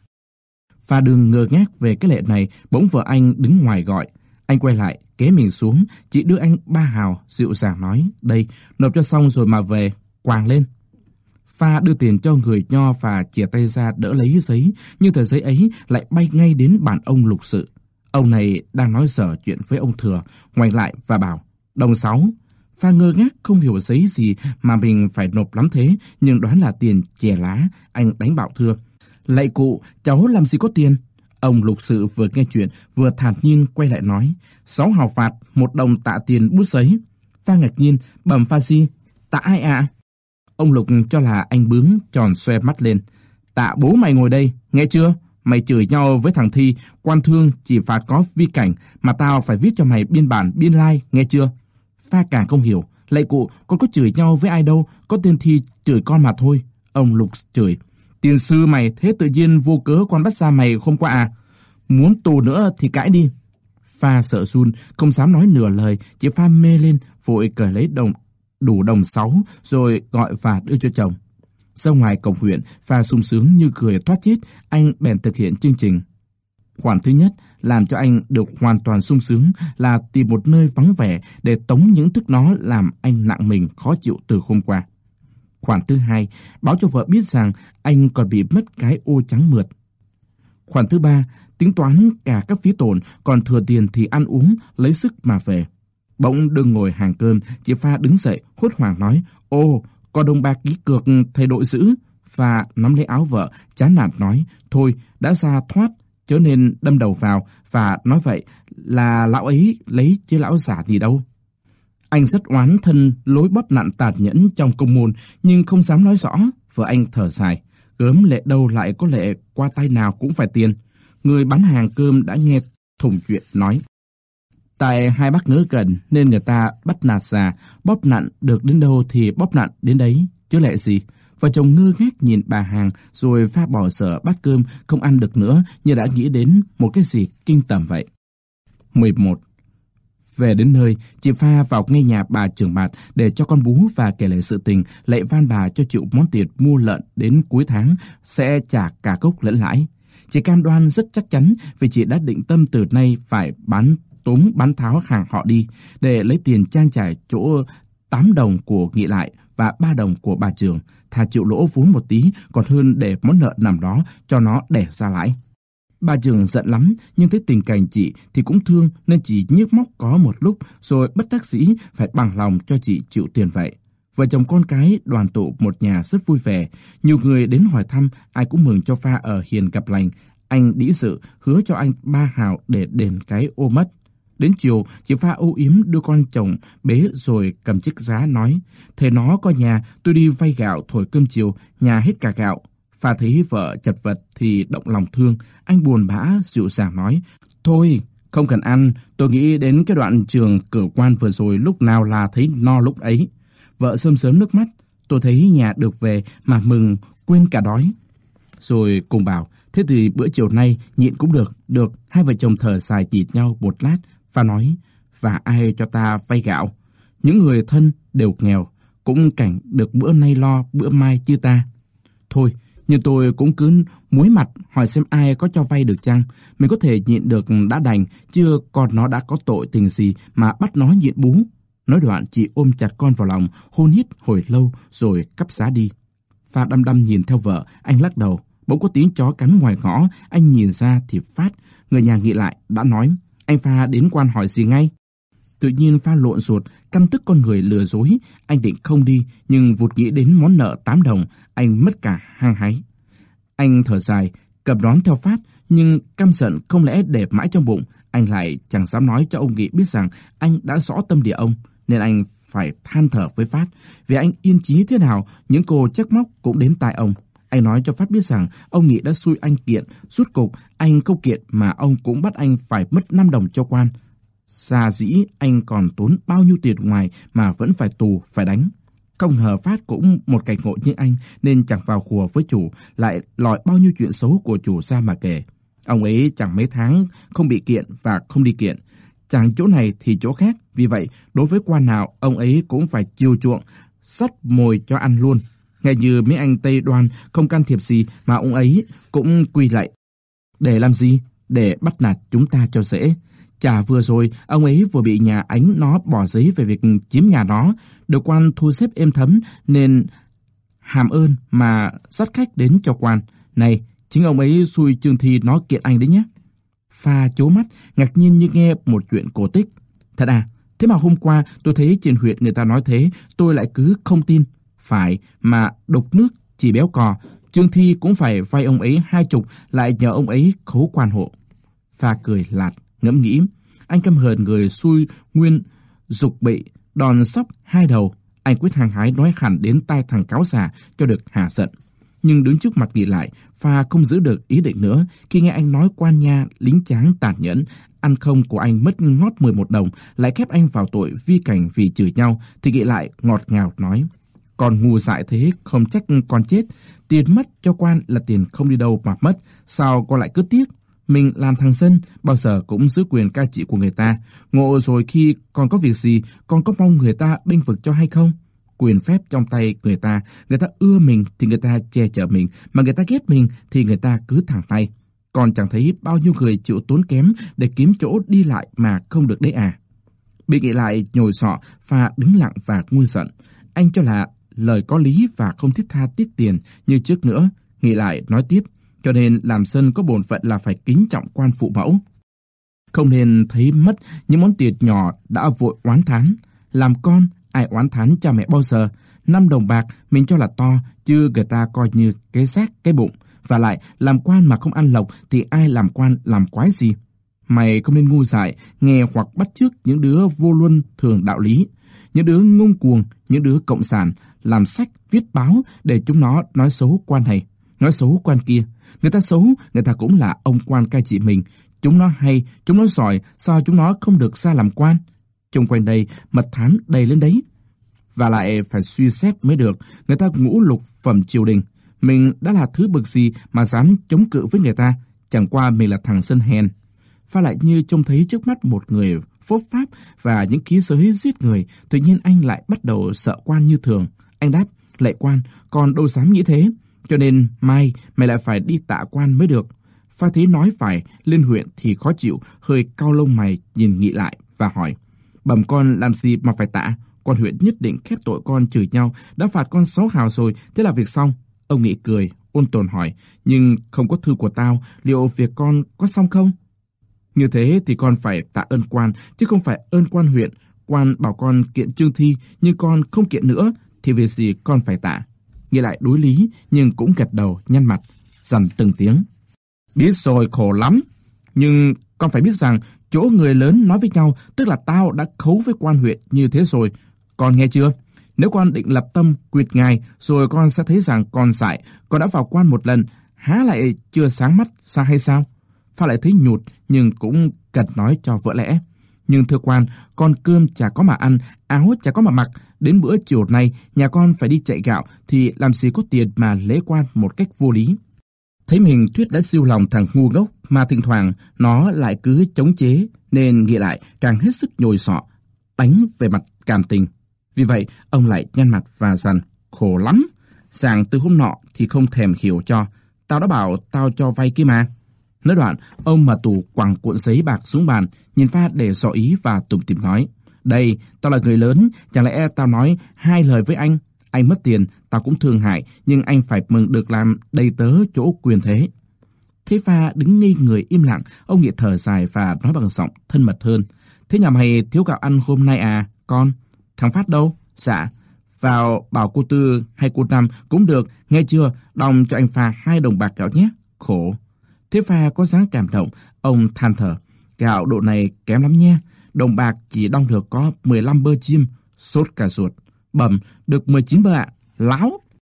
Pha đường ngơ ngác về cái lệ này, bỗng vợ anh đứng ngoài gọi. Anh quay lại, ghé mình xuống, chị đưa anh ba hào, dịu dàng nói, đây, nộp cho xong rồi mà về, quàng lên. Pha đưa tiền cho người nho và chìa tay ra đỡ lấy giấy, nhưng tờ giấy ấy lại bay ngay đến bàn ông Lục Sự. Ông này đang nói dở chuyện với ông Thừa, ngoảnh lại và bảo, đồng sáu. Pha ngơ ngác không hiểu giấy gì mà mình phải nộp lắm thế, nhưng đoán là tiền chè lá. Anh đánh bảo thưa, lạy cụ, cháu làm gì có tiền. Ông Lục Sự vừa nghe chuyện vừa thản nhiên quay lại nói, sáu hào phạt, một đồng tạ tiền bút giấy. Pha ngạc nhiên, bẩm Pha gì, tạ ai ạ? À? Ông Lục cho là anh bướng, tròn xoe mắt lên, tạ bố mày ngồi đây, nghe chưa? Mày chửi nhau với thằng Thi, quan thương chỉ phạt có vi cảnh, mà tao phải viết cho mày biên bản biên lai, nghe chưa? Pha càng không hiểu, lạy cụ, con có chửi nhau với ai đâu, có tên Thi chửi con mà thôi. Ông Lục chửi, tiền sư mày, thế tự nhiên vô cớ con bắt ra mày không qua à? Muốn tù nữa thì cãi đi. Pha sợ run, không dám nói nửa lời, chỉ Pha mê lên, vội cởi lấy đồng đủ đồng sáu, rồi gọi và đưa cho chồng. Ra ngoài cổng huyện, Pha sung sướng như cười thoát chết, anh bèn thực hiện chương trình. Khoản thứ nhất, làm cho anh được hoàn toàn sung sướng là tìm một nơi vắng vẻ để tống những thức nó làm anh nặng mình khó chịu từ hôm qua. Khoản thứ hai, báo cho vợ biết rằng anh còn bị mất cái ô trắng mượt. Khoản thứ ba, tính toán cả các phí tổn, còn thừa tiền thì ăn uống, lấy sức mà về. Bỗng đừng ngồi hàng cơm, chị Pha đứng dậy, hốt hoảng nói, ô, có đồng bạc ký cược thầy đội giữ. Pha nắm lấy áo vợ, chán nản nói, thôi, đã ra thoát, chớ nên đâm đầu vào, và nói vậy là lão ấy lấy chứ lão giả gì đâu. Anh rất oán thân lối bóp nặn tàn nhẫn trong công môn, nhưng không dám nói rõ. Vợ anh thở dài, gớm lệ đâu lại có lệ, qua tay nào cũng phải tiền. Người bán hàng cơm đã nghe thùng chuyện nói, tại hai bác ngỡ gần nên người ta bắt nạt già, bóp nặn được đến đâu thì bóp nặn đến đấy, chứ lệ gì. Vợ chồng ngơ ngác nhìn bà hàng, rồi Pha bỏ dở bát cơm không ăn được nữa, như đã nghĩ đến một cái gì kinh tởm vậy. mười một. Về đến nơi, chị Pha vào ngay nhà bà trưởng bạt để cho con bú và kể lại sự tình, lạy van bà cho chịu món tiền mua lợn đến cuối tháng sẽ trả cả gốc lẫn lãi. Chị cam đoan rất chắc chắn vì chị đã định tâm từ nay phải bán tống bán tháo hàng họ đi để lấy tiền trang trải chỗ tám đồng của Nghị lại và ba đồng của bà Trường, thà chịu lỗ vốn một tí còn hơn để món nợ nằm đó cho nó đẻ ra lãi. Bà Trường giận lắm, nhưng thấy tình cảnh chị thì cũng thương nên chỉ nhức móc có một lúc rồi bất đắc dĩ phải bằng lòng cho chị chịu tiền vậy. Vợ chồng con cái đoàn tụ một nhà rất vui vẻ, nhiều người đến hỏi thăm, ai cũng mừng cho pha ở hiền gặp lành. Anh đĩ sự hứa cho anh ba hào để đền cái ô mất. Đến chiều, chị Pha âu yếm đưa con chồng bế rồi cầm chiếc giá nói, thế nó có nhà, tôi đi vay gạo thổi cơm chiều, nhà hết cả gạo. Pha thấy vợ chật vật thì động lòng thương, anh buồn bã dịu dàng nói, thôi, không cần ăn, tôi nghĩ đến cái đoạn trường cửa quan vừa rồi lúc nào là thấy no lúc ấy. Vợ sớm sớm nước mắt, tôi thấy nhà được về mà mừng, quên cả đói. Rồi cùng bảo, thế thì bữa chiều nay nhịn cũng được, được. Hai vợ chồng thở dài nhìn nhau một lát, Pha nói, và ai cho ta vay gạo? Những người thân đều nghèo, cũng cảnh được bữa nay lo, bữa mai chứ ta. Thôi, nhưng tôi cũng cứ muối mặt hỏi xem ai có cho vay được chăng. Mình có thể nhịn được đã đành, chưa còn nó đã có tội tình gì mà bắt nó nhịn bú. Nói đoạn chị ôm chặt con vào lòng, hôn hít hồi lâu rồi cắp giá đi. Pha đăm đăm nhìn theo vợ, anh lắc đầu. Bỗng có tiếng chó cắn ngoài ngõ, anh nhìn ra thì phát. Người nhà nghĩ lại, đã nói, anh Pha đến quan hỏi gì ngay. Tự nhiên Pha lộn ruột, căm tức con người lừa dối. Anh định không đi, nhưng vụt nghĩ đến món nợ tám đồng, anh mất cả hăng hái. Anh thở dài, cầm đón theo Phát, nhưng căm giận không lẽ để mãi trong bụng. Anh lại chẳng dám nói cho ông Nghị biết rằng anh đã rõ tâm địa ông, nên anh phải than thở với Phát. Vì anh yên chí thế nào, những cô trách móc cũng đến tai ông. Anh nói cho Phát biết rằng ông Nghị đã xui anh kiện, rút cục anh không kiện mà ông cũng bắt anh phải mất năm đồng cho quan. Xa dĩ anh còn tốn bao nhiêu tiền ngoài mà vẫn phải tù, phải đánh. Không ngờ Phát cũng một cảnh ngộ như anh nên chẳng vào khùa với chủ, lại lòi bao nhiêu chuyện xấu của chủ ra mà kể. Ông ấy chẳng mấy tháng không bị kiện và không đi kiện, chẳng chỗ này thì chỗ khác. Vì vậy, đối với quan nào, ông ấy cũng phải chiều chuộng, sắt mồi cho ăn luôn. Nghe như mấy anh Tây Đoan không can thiệp gì mà ông ấy cũng quy lạy. Để làm gì? Để bắt nạt chúng ta cho dễ. Chả vừa rồi, ông ấy vừa bị nhà Ánh nó bỏ giấy về việc chiếm nhà nó, được quan thu xếp êm thấm nên hàm ơn mà dắt khách đến cho quan. Này, chính ông ấy xui Trương Thi nó kiện anh đấy nhé. Pha chố mắt, ngạc nhiên như nghe một chuyện cổ tích. Thật à? Thế mà hôm qua tôi thấy trên huyện người ta nói thế, tôi lại cứ không tin. Phải, mà đục nước chỉ béo cò, Trương Thi cũng phải vay ông ấy hai chục, lại nhờ ông ấy khấu quan hộ. Pha cười lạt, ngẫm nghĩ, anh căm hờn người xui nguyên dục bị đòn sóc hai đầu. Anh quyết hăng hái nói hẳn đến tai thằng cáo già cho được hả giận. Nhưng đứng trước mặt Nghị lại, Pha không giữ được ý định nữa. Khi nghe anh nói quan nha lính tráng tàn nhẫn, ăn không của anh mất ngót mười một đồng, lại khép anh vào tội vi cảnh vì chửi nhau, thì Nghị lại ngọt ngào nói, còn ngu dại thế không trách con chết. Tiền mất cho quan là tiền không đi đâu mà mất, sao con lại cứ tiếc? Mình làm thằng dân, bao giờ cũng giữ quyền cai trị của người ta. Ngộ rồi khi còn có việc gì, con có mong người ta bênh vực cho hay không? Quyền phép trong tay người ta, người ta ưa mình thì người ta che chở mình, mà người ta ghét mình thì người ta cứ thẳng tay. Còn chẳng thấy bao nhiêu người chịu tốn kém để kiếm chỗ đi lại mà không được đấy à? Bị Nghị lại nhồi sọ, Pha đứng lặng và nguôi giận. Anh cho là lời có lý và không thiết tha tiết tiền như trước nữa. Nghị lại nói tiếp, cho nên làm dân có bổn phận là phải kính trọng quan phụ mẫu. Không nên thấy mất những món tiền nhỏ đã vội oán thán. Làm con, ai oán thán cha mẹ bao giờ? Năm đồng bạc mình cho là to, chứ người ta coi như cái xác, cái bụng. Và lại, làm quan mà không ăn lộc thì ai làm quan làm quái gì? Mày không nên ngu dại, nghe hoặc bắt chước những đứa vô luân thường đạo lý, những đứa ngông cuồng, những đứa cộng sản, làm sách, viết báo để chúng nó nói xấu quan này, nói xấu quan kia. Người ta xấu, người ta cũng là ông quan cai trị mình. Chúng nó hay, chúng nó giỏi, sao chúng nó không được ra làm quan? Xung quanh đây, mật thám đầy lên đấy. Và lại phải suy xét mới được, người ta ngũ lục phẩm triều đình. Mình đã là thứ bực gì mà dám chống cự với người ta, chẳng qua mình là thằng dân hèn. Pha lại như trông thấy trước mắt một người phốp pháp và những khí giới giết người, tự nhiên anh lại bắt đầu sợ quan như thường. Anh đáp, lạy quan, con đâu dám nghĩ thế, cho nên mai mày lại phải đi tạ quan mới được. Pha thấy nói phải, lên huyện thì khó chịu, hơi cau lông mày nhìn Nghị lại và hỏi, bẩm con làm gì mà phải tạ? Quan huyện nhất định khép tội con chửi nhau, đã phạt con sáu hào rồi, thế là việc xong. Ông Nghị cười, ôn tồn hỏi, nhưng không có thư của tao, liệu việc con có xong không? Như thế thì con phải tạ ơn quan, chứ không phải ơn quan huyện. Quan bảo con kiện Trương Thi, nhưng con không kiện nữa, thì việc gì con phải tạ. Nghị lại đối lý, nhưng cũng gật đầu, nhăn mặt, dằn từng tiếng. Biết rồi, khổ lắm. Nhưng con phải biết rằng, chỗ người lớn nói với nhau, tức là tao đã khấu với quan huyện như thế rồi. Con nghe chưa? Nếu con định lập tâm quyệt ngài, rồi con sẽ thấy rằng con dại, con đã vào quan một lần, há lại chưa sáng mắt sao hay sao? Pha lại thấy nhụt, nhưng cũng cần nói cho vỡ lẽ. Nhưng thưa quan, con cơm chả có mà ăn, áo chả có mà mặc. Đến bữa chiều nay, nhà con phải đi chạy gạo, thì làm gì có tiền mà lễ quan một cách vô lý. Thấy mình thuyết đã siêu lòng thằng ngu ngốc, mà thỉnh thoảng nó lại cứ chống chế, nên Nghị lại càng hết sức nhồi sọ, đánh về mặt cảm tình. Vì vậy, ông lại nhăn mặt và dằn, khổ lắm. Sàng từ hôm nọ thì không thèm hiểu cho. Tao đã bảo tao cho vay kia mà. Nói đoạn, ông mà tù quẳng cuộn giấy bạc xuống bàn, nhìn Pha để dò ý và tủm tỉm nói. Đây, tao là người lớn, chẳng lẽ tao nói hai lời với anh? Anh mất tiền, tao cũng thương hại, nhưng anh phải mừng được làm đầy tớ chỗ quyền thế. Thế Pha đứng ngây người im lặng, ông Nghị thở dài và nói bằng giọng thân mật hơn. Thế nhà mày thiếu gạo ăn hôm nay à, con? Thằng Phát đâu? Dạ. Vào bảo cô Tư hay cô Năm cũng được, nghe chưa? Đong cho anh Pha hai đồng bạc gạo nhé. Khổ. Thế Pha có dáng cảm động, ông than thở. Gạo độ này kém lắm nha. Đồng bạc chỉ đong được có mười lăm bơ chim, sốt cả ruột. Bẩm, được mười chín bơ ạ. Láo.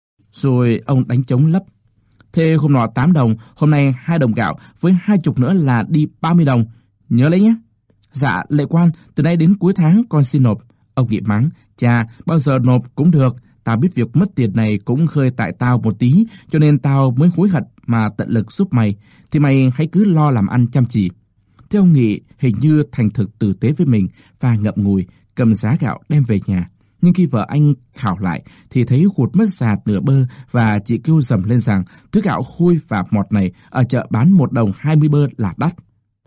Rồi ông đánh trống lấp. Thế hôm nọ tám đồng, hôm nay hai đồng gạo, với hai chục nữa là đi ba mươi đồng. Nhớ lấy nhé. Dạ, lệ quan, từ nay đến cuối tháng con xin nộp. Ông Nghị mắng, cha, bao giờ nộp cũng được. Tao biết việc mất tiền này cũng hơi tại tao một tí, cho nên tao mới hối hận mà tận lực giúp mày. Thì mày hãy cứ lo làm ăn chăm chỉ. Thế ông Nghị hình như thành thực tử tế với mình và ngậm ngùi, cầm giá gạo đem về nhà. Nhưng khi vợ anh khảo lại thì thấy hụt mất giạt nửa bơ và chị kêu dầm lên rằng thứ gạo hôi và mọt này ở chợ bán một đồng hai mươi bơ là đắt.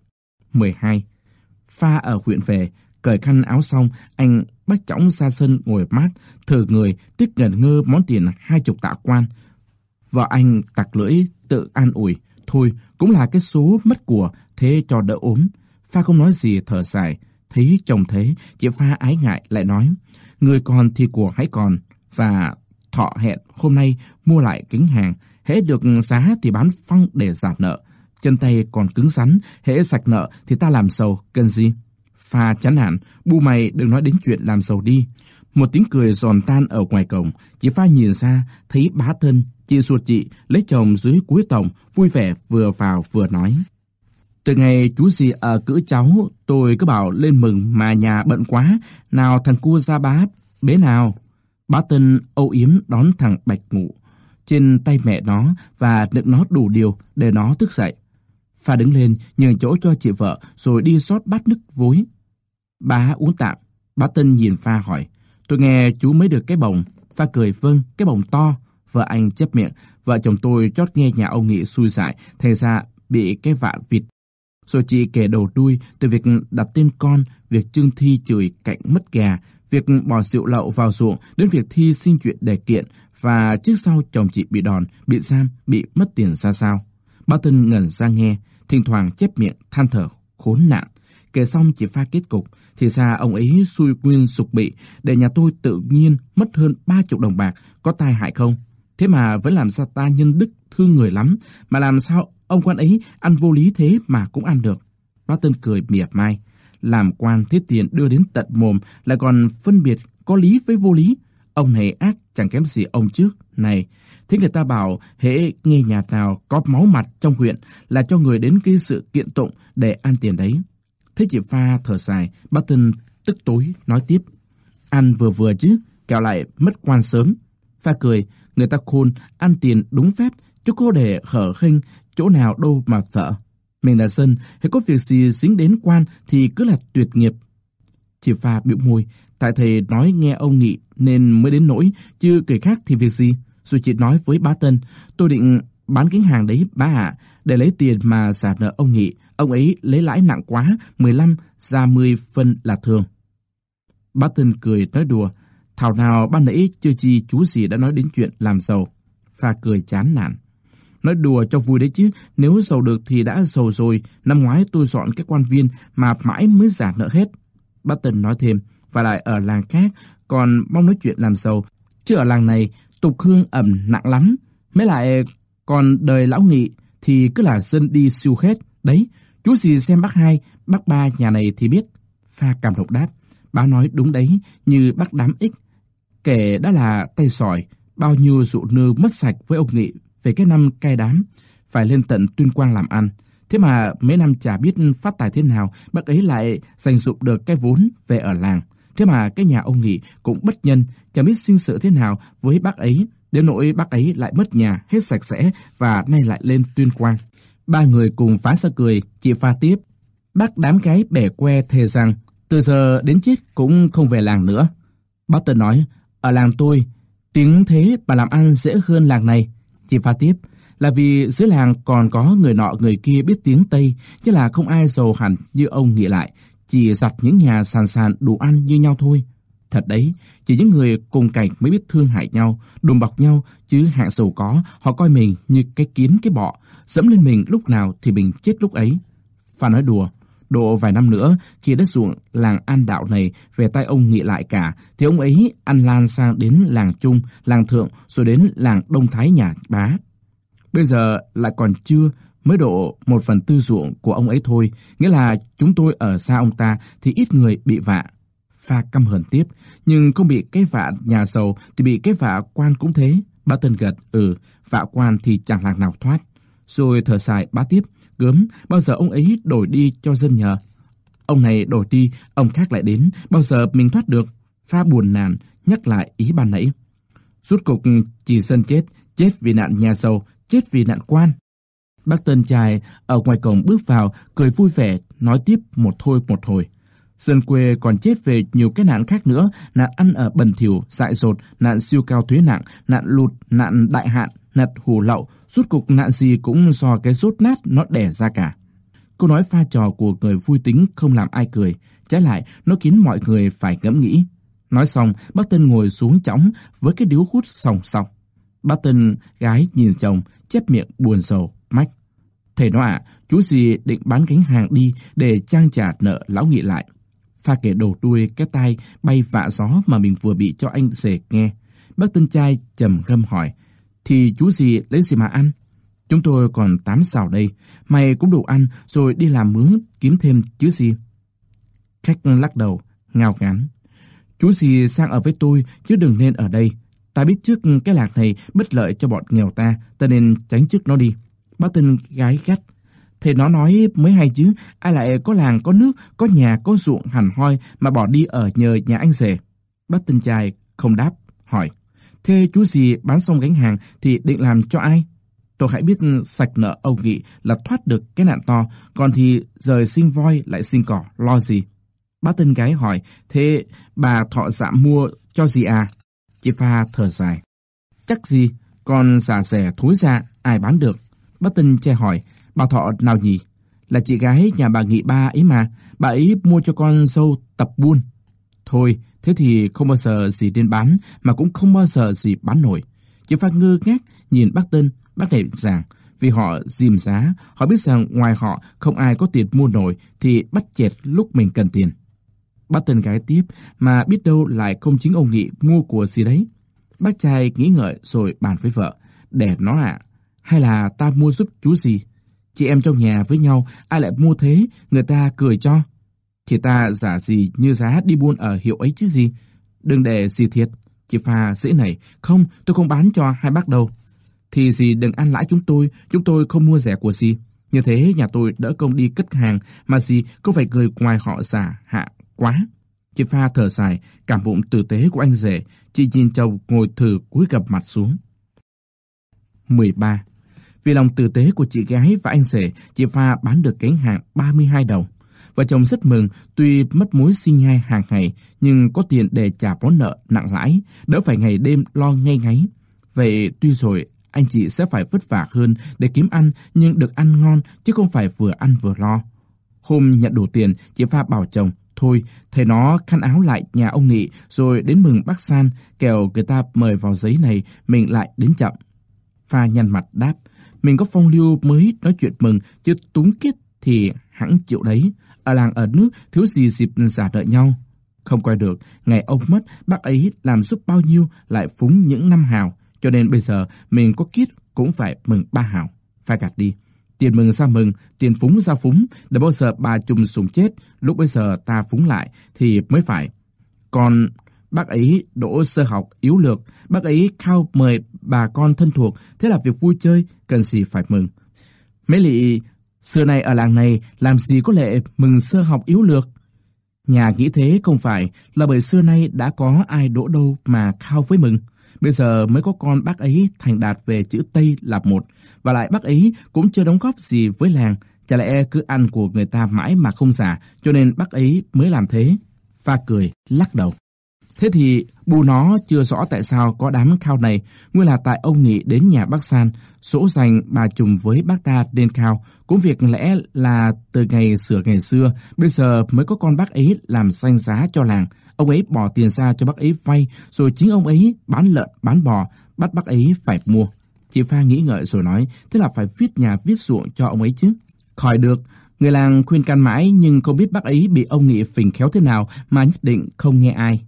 mười hai. Pha ở huyện về, cởi khăn áo xong, anh bách chõng ra sân ngồi mát, thở người, tiếc ngẩn ngơ món tiền hai chục tạ quan. Vợ anh tặc lưỡi tự an ủi, thôi cũng là cái số mất của, thế cho đỡ ốm. Pha không nói gì, thở dài. Thấy chồng thế, chị Pha ái ngại lại nói, người còn thì của hãy còn, và thọ hẹn hôm nay mua lại kính hàng, hễ được giá thì bán phăng để giảm nợ. Chân tay còn cứng rắn, hễ sạch nợ thì ta làm giàu, cần gì? Pha chán nản, bu mày đừng nói đến chuyện làm giàu đi. Một tiếng cười giòn tan ở ngoài cổng, chị Pha nhìn ra, thấy bá thân, chị ruột chị lấy chồng dưới cuối tổng, vui vẻ vừa vào vừa nói. Từ ngày chú gì ở cữ cháu, tôi cứ bảo lên mừng mà nhà bận quá, nào thằng cu ra bá, bế nào. Bá Tân âu yếm đón thằng Bạch ngủ trên tay mẹ nó và nựng nó đủ điều để nó thức dậy. Pha đứng lên nhường chỗ cho chị vợ rồi đi xót bát nước vối. Bá uống tạm. Bá Tân nhìn Pha hỏi, tôi nghe chú mới được cái bồng. Pha cười, vâng, cái bồng to. Vợ anh chép miệng, vợ chồng tôi chót nghe nhà ông Nghị xui xại, thành ra bị cái vạ vịt. Rồi chị kể đầu đuôi từ việc đặt tên con, việc Trương Thi chửi cạnh mất gà, việc bỏ rượu lậu vào ruộng, đến việc Thi sinh chuyện đề kiện, và trước sau chồng chị bị đòn, bị giam, bị mất tiền ra sao. Bá Tân ngẩn ra nghe, thỉnh thoảng chép miệng than thở khốn nạn. Kể xong chị Pha kết cục, thì ra ông ấy xui quyên sục bị, để nhà tôi tự nhiên mất hơn ba chục đồng bạc, có tai hại không? Thế mà vẫn làm sao ta nhân đức thương người lắm, mà làm sao ông quan ấy ăn vô lý thế mà cũng ăn được. Bá Tân cười mỉa mai, làm quan thế tiền đưa đến tận mồm, lại còn phân biệt có lý với vô lý. Ông này ác chẳng kém gì ông trước. Này, thế người ta bảo hễ nghe nhà nào có máu mặt trong huyện là cho người đến gây sự kiện tụng để ăn tiền đấy. Thế chị Pha thở dài, Bá Tân tức tối nói tiếp, ăn vừa vừa chứ, kẻo lại mất quan sớm. Pha cười, người ta khôn, ăn tiền đúng phép, chứ có để hở hênh chỗ nào đâu mà sợ. Mình là dân, hễ có việc gì dính đến quan thì cứ là tuyệt nghiệp. Chị Pha bĩu môi, tại thầy nói nghe ông Nghị nên mới đến nỗi, chứ người khác thì việc gì. Rồi chị nói với Bá Tân, tôi định bán kính hàng đấy bá ạ, để lấy tiền mà trả nợ ông Nghị. Ông ấy lấy lãi nặng quá, mười lăm ra mười phân là thường. Barton cười nói đùa. Thảo nào ban nãy chưa chi chú gì đã nói đến chuyện làm giàu. Pha cười chán nản. Nói đùa cho vui đấy chứ, nếu giàu được thì đã giàu rồi. Năm ngoái tôi dọn cái quan viên mà mãi mới trả nợ hết. Barton nói thêm, và lại ở làng khác còn mong nói chuyện làm giàu, chứ ở làng này tục hương ẩm nặng lắm. Mới lại còn đời lão Nghị thì cứ là dân đi siêu hết. Đấy, chú gì xem bác hai, bác ba nhà này thì biết. Pha cảm động đáp, bác nói đúng đấy, như bác đám ích. Kể đã là tay sỏi, bao nhiêu dụ nư mất sạch với ông Nghị về cái năm cai đám, phải lên tận Tuyên Quang làm ăn. Thế mà mấy năm chả biết phát tài thế nào, bác ấy lại dành dụm được cái vốn về ở làng. Thế mà cái nhà ông Nghị cũng bất nhân, chẳng biết sinh sự thế nào với bác ấy, đến nỗi bác ấy lại mất nhà hết sạch sẽ và nay lại lên Tuyên Quang. Ba người cùng phá ra cười. Chị Pha tiếp, bác đám gái bẻ que thề rằng từ giờ đến chết cũng không về làng nữa. Bác Tân nói, ở làng tôi tiếng thế mà làm ăn dễ hơn làng này. Chị Pha tiếp, là vì dưới làng còn có người nọ người kia biết tiếng Tây, chứ là không ai giàu hẳn như ông Nghị lại, chỉ giặt những nhà sàn sàn đủ ăn như nhau thôi. Thật đấy, chỉ những người cùng cảnh mới biết thương hại nhau, đùm bọc nhau, chứ hạng giàu có, họ coi mình như cái kiến cái bọ, dẫm lên mình lúc nào thì mình chết lúc ấy. Pha nói đùa, độ vài năm nữa, khi đất ruộng làng An Đạo này về tay ông Nghị lại cả, thì ông ấy ăn lan sang đến làng Trung, làng Thượng, rồi đến làng Đông Thái nhà Bá. Bây giờ lại còn chưa, mới độ một phần tư ruộng của ông ấy thôi, nghĩa là chúng tôi ở xa ông ta thì ít người bị vạ. Pha căm hờn tiếp, nhưng không bị cái vạ nhà giàu thì bị cái vạ quan cũng thế. Bá Tân gật, ừ, vạ quan thì chẳng làng nào thoát. Rồi thở dài bá tiếp, gớm, bao giờ ông ấy đổi đi cho dân nhờ. Ông này đổi đi, ông khác lại đến, bao giờ mình thoát được. Pha buồn nản, nhắc lại ý ban nãy. Rốt cục chỉ dân chết, chết vì nạn nhà giàu, chết vì nạn quan. Bác Tân trai ở ngoài cổng bước vào, cười vui vẻ, nói tiếp một thôi một hồi. Dân quê còn chết về nhiều cái nạn khác nữa, nạn ăn ở bẩn thỉu, dại dột, nạn siêu cao thuế nặng, nạn lụt, nạn đại hạn, nạn hủ lậu, rốt cục nạn gì cũng do cái rốt nát nó đẻ ra cả. Câu nói pha trò của người vui tính không làm ai cười, trái lại nó khiến mọi người phải ngẫm nghĩ. Nói xong, bác Tân ngồi xuống chõng với cái điếu hút sòng sọc. Bác Tân gái nhìn chồng, chép miệng buồn rầu, mách. Thầy nói ạ, chú gì định bán gánh hàng đi để trang trả nợ lão Nghị lại. Pha kể đầu đuôi cái tai bay vạ gió mà mình vừa bị cho anh rể nghe. Bác Tân trai trầm ngâm hỏi, thì chú gì lấy gì mà ăn? Chúng tôi còn tám xào đây, mày cũng đủ ăn rồi đi làm mướn kiếm thêm chứ gì. Khách lắc đầu, ngao ngán. Chú gì sang ở với tôi chứ đừng nên ở đây. Ta biết trước cái lạc này bất lợi cho bọn nghèo ta, ta nên tránh trước nó đi. Bác Tân gái gắt. Thầy nó nói mới hay chứ, ai lại có làng, có nước, có nhà, có ruộng hẳn hoi mà bỏ đi ở nhờ nhà anh rể. Bác Tân trai không đáp, hỏi. Thế chú gì bán xong gánh hàng thì định làm cho ai? Tôi hãy biết sạch nợ ông Nghị là thoát được cái nạn to, còn thì rời sinh voi lại sinh cỏ, lo gì? Bác Tân gái hỏi, thế bà thọ dạ mua cho gì à? Chị Pha thở dài. Chắc gì, còn giả rẻ thối ra, ai bán được? Bác Tân che hỏi, bà thọ nào nhỉ? Là chị gái nhà bà Nghị ba ấy mà, bà ấy mua cho con dâu tập buôn. Thôi, thế thì không bao giờ gì nên bán, mà cũng không bao giờ gì bán nổi. Chị Pha ngơ ngác nhìn bác Tân, bác này giảng, vì họ dìm giá, họ biết rằng ngoài họ không ai có tiền mua nổi thì bắt chẹt lúc mình cần tiền. Bác Tân gái tiếp, mà biết đâu lại không chính ông Nghị mua của gì đấy. Bác trai nghĩ ngợi rồi bàn với vợ, để nó ạ, hay là ta mua giúp chú gì? Chị em trong nhà với nhau, ai lại mua thế, người ta cười cho. Thì ta giả gì như giá đi buôn ở hiệu ấy chứ gì. Đừng để gì thiệt. Chị Pha dễ nảy, không, tôi không bán cho hai bác đâu. Thì gì đừng ăn lãi chúng tôi, chúng tôi không mua rẻ của gì. Như thế nhà tôi đỡ công đi cất hàng, mà gì không phải người ngoài họ giả hạ quá. Chị Pha thở dài, cảm bụng tử tế của anh rể, chị nhìn chồng ngồi thử cúi gập mặt xuống. mười ba. Vì lòng tử tế của chị gái và anh rể, chị Pha bán được gánh hàng ba mươi hai đồng. Vợ chồng rất mừng, tuy mất mối sinh nhai hàng ngày, nhưng có tiền để trả món nợ nặng lãi, đỡ phải ngày đêm lo ngay ngáy. Vậy tuy rồi, anh chị sẽ phải vất vả hơn để kiếm ăn, nhưng được ăn ngon, chứ không phải vừa ăn vừa lo. Hôm nhận đủ tiền, chị Pha bảo chồng, Thôi, thầy nó khăn áo lại nhà ông Nghị rồi đến mừng bác San, kẻo người ta mời vào giấy này, mình lại đến chậm. Pha nhăn mặt đáp, mình có phong lưu mới nói chuyện mừng, chứ túng kết thì hẳn chịu đấy. Ở làng ở nước thiếu gì dịp giả đợi nhau. Không coi được, ngày ông mất, bác ấy làm giúp bao nhiêu lại phúng những năm hào, cho nên bây giờ mình có kiết cũng phải mừng ba hào. Pha gạt đi. Tiền mừng ra mừng, tiền phúng ra phúng, để bao giờ bà trùm súng chết, lúc bây giờ ta phúng lại thì mới phải. Còn bác ấy đỗ sơ học yếu lược, bác ấy khao mời bà con thân thuộc, thế là việc vui chơi, cần gì phải mừng. Mấy lị xưa này ở làng này làm gì có lệ mừng sơ học yếu lược. Nhà nghĩ thế không phải là bởi xưa nay đã có ai đỗ đâu mà khao với mừng. Bây giờ mới có con bác ấy thành đạt về chữ Tây là một, và lại bác ấy cũng chưa đóng góp gì với làng, chả lẽ cứ ăn của người ta mãi mà không xả, cho nên bác ấy mới làm thế. Pha cười, lắc đầu. Thế thì bù nó chưa rõ tại sao có đám khao này, nguyên là tại ông Nghị đến nhà bác San, dỗ dành bà trùm với bác ta nên khao, cũng việc lẽ là từ ngày sửa ngày xưa, bây giờ mới có con bác ấy làm danh giá cho làng. Ông ấy bỏ tiền ra cho bác ấy vay, rồi chính ông ấy bán lợn, bán bò, bắt bác ấy phải mua. Chị Pha nghĩ ngợi rồi nói, thế là phải viết nhà viết ruộng cho ông ấy chứ. Khỏi được, người làng khuyên can mãi nhưng không biết bác ấy bị ông Nghị phình khéo thế nào mà nhất định không nghe ai.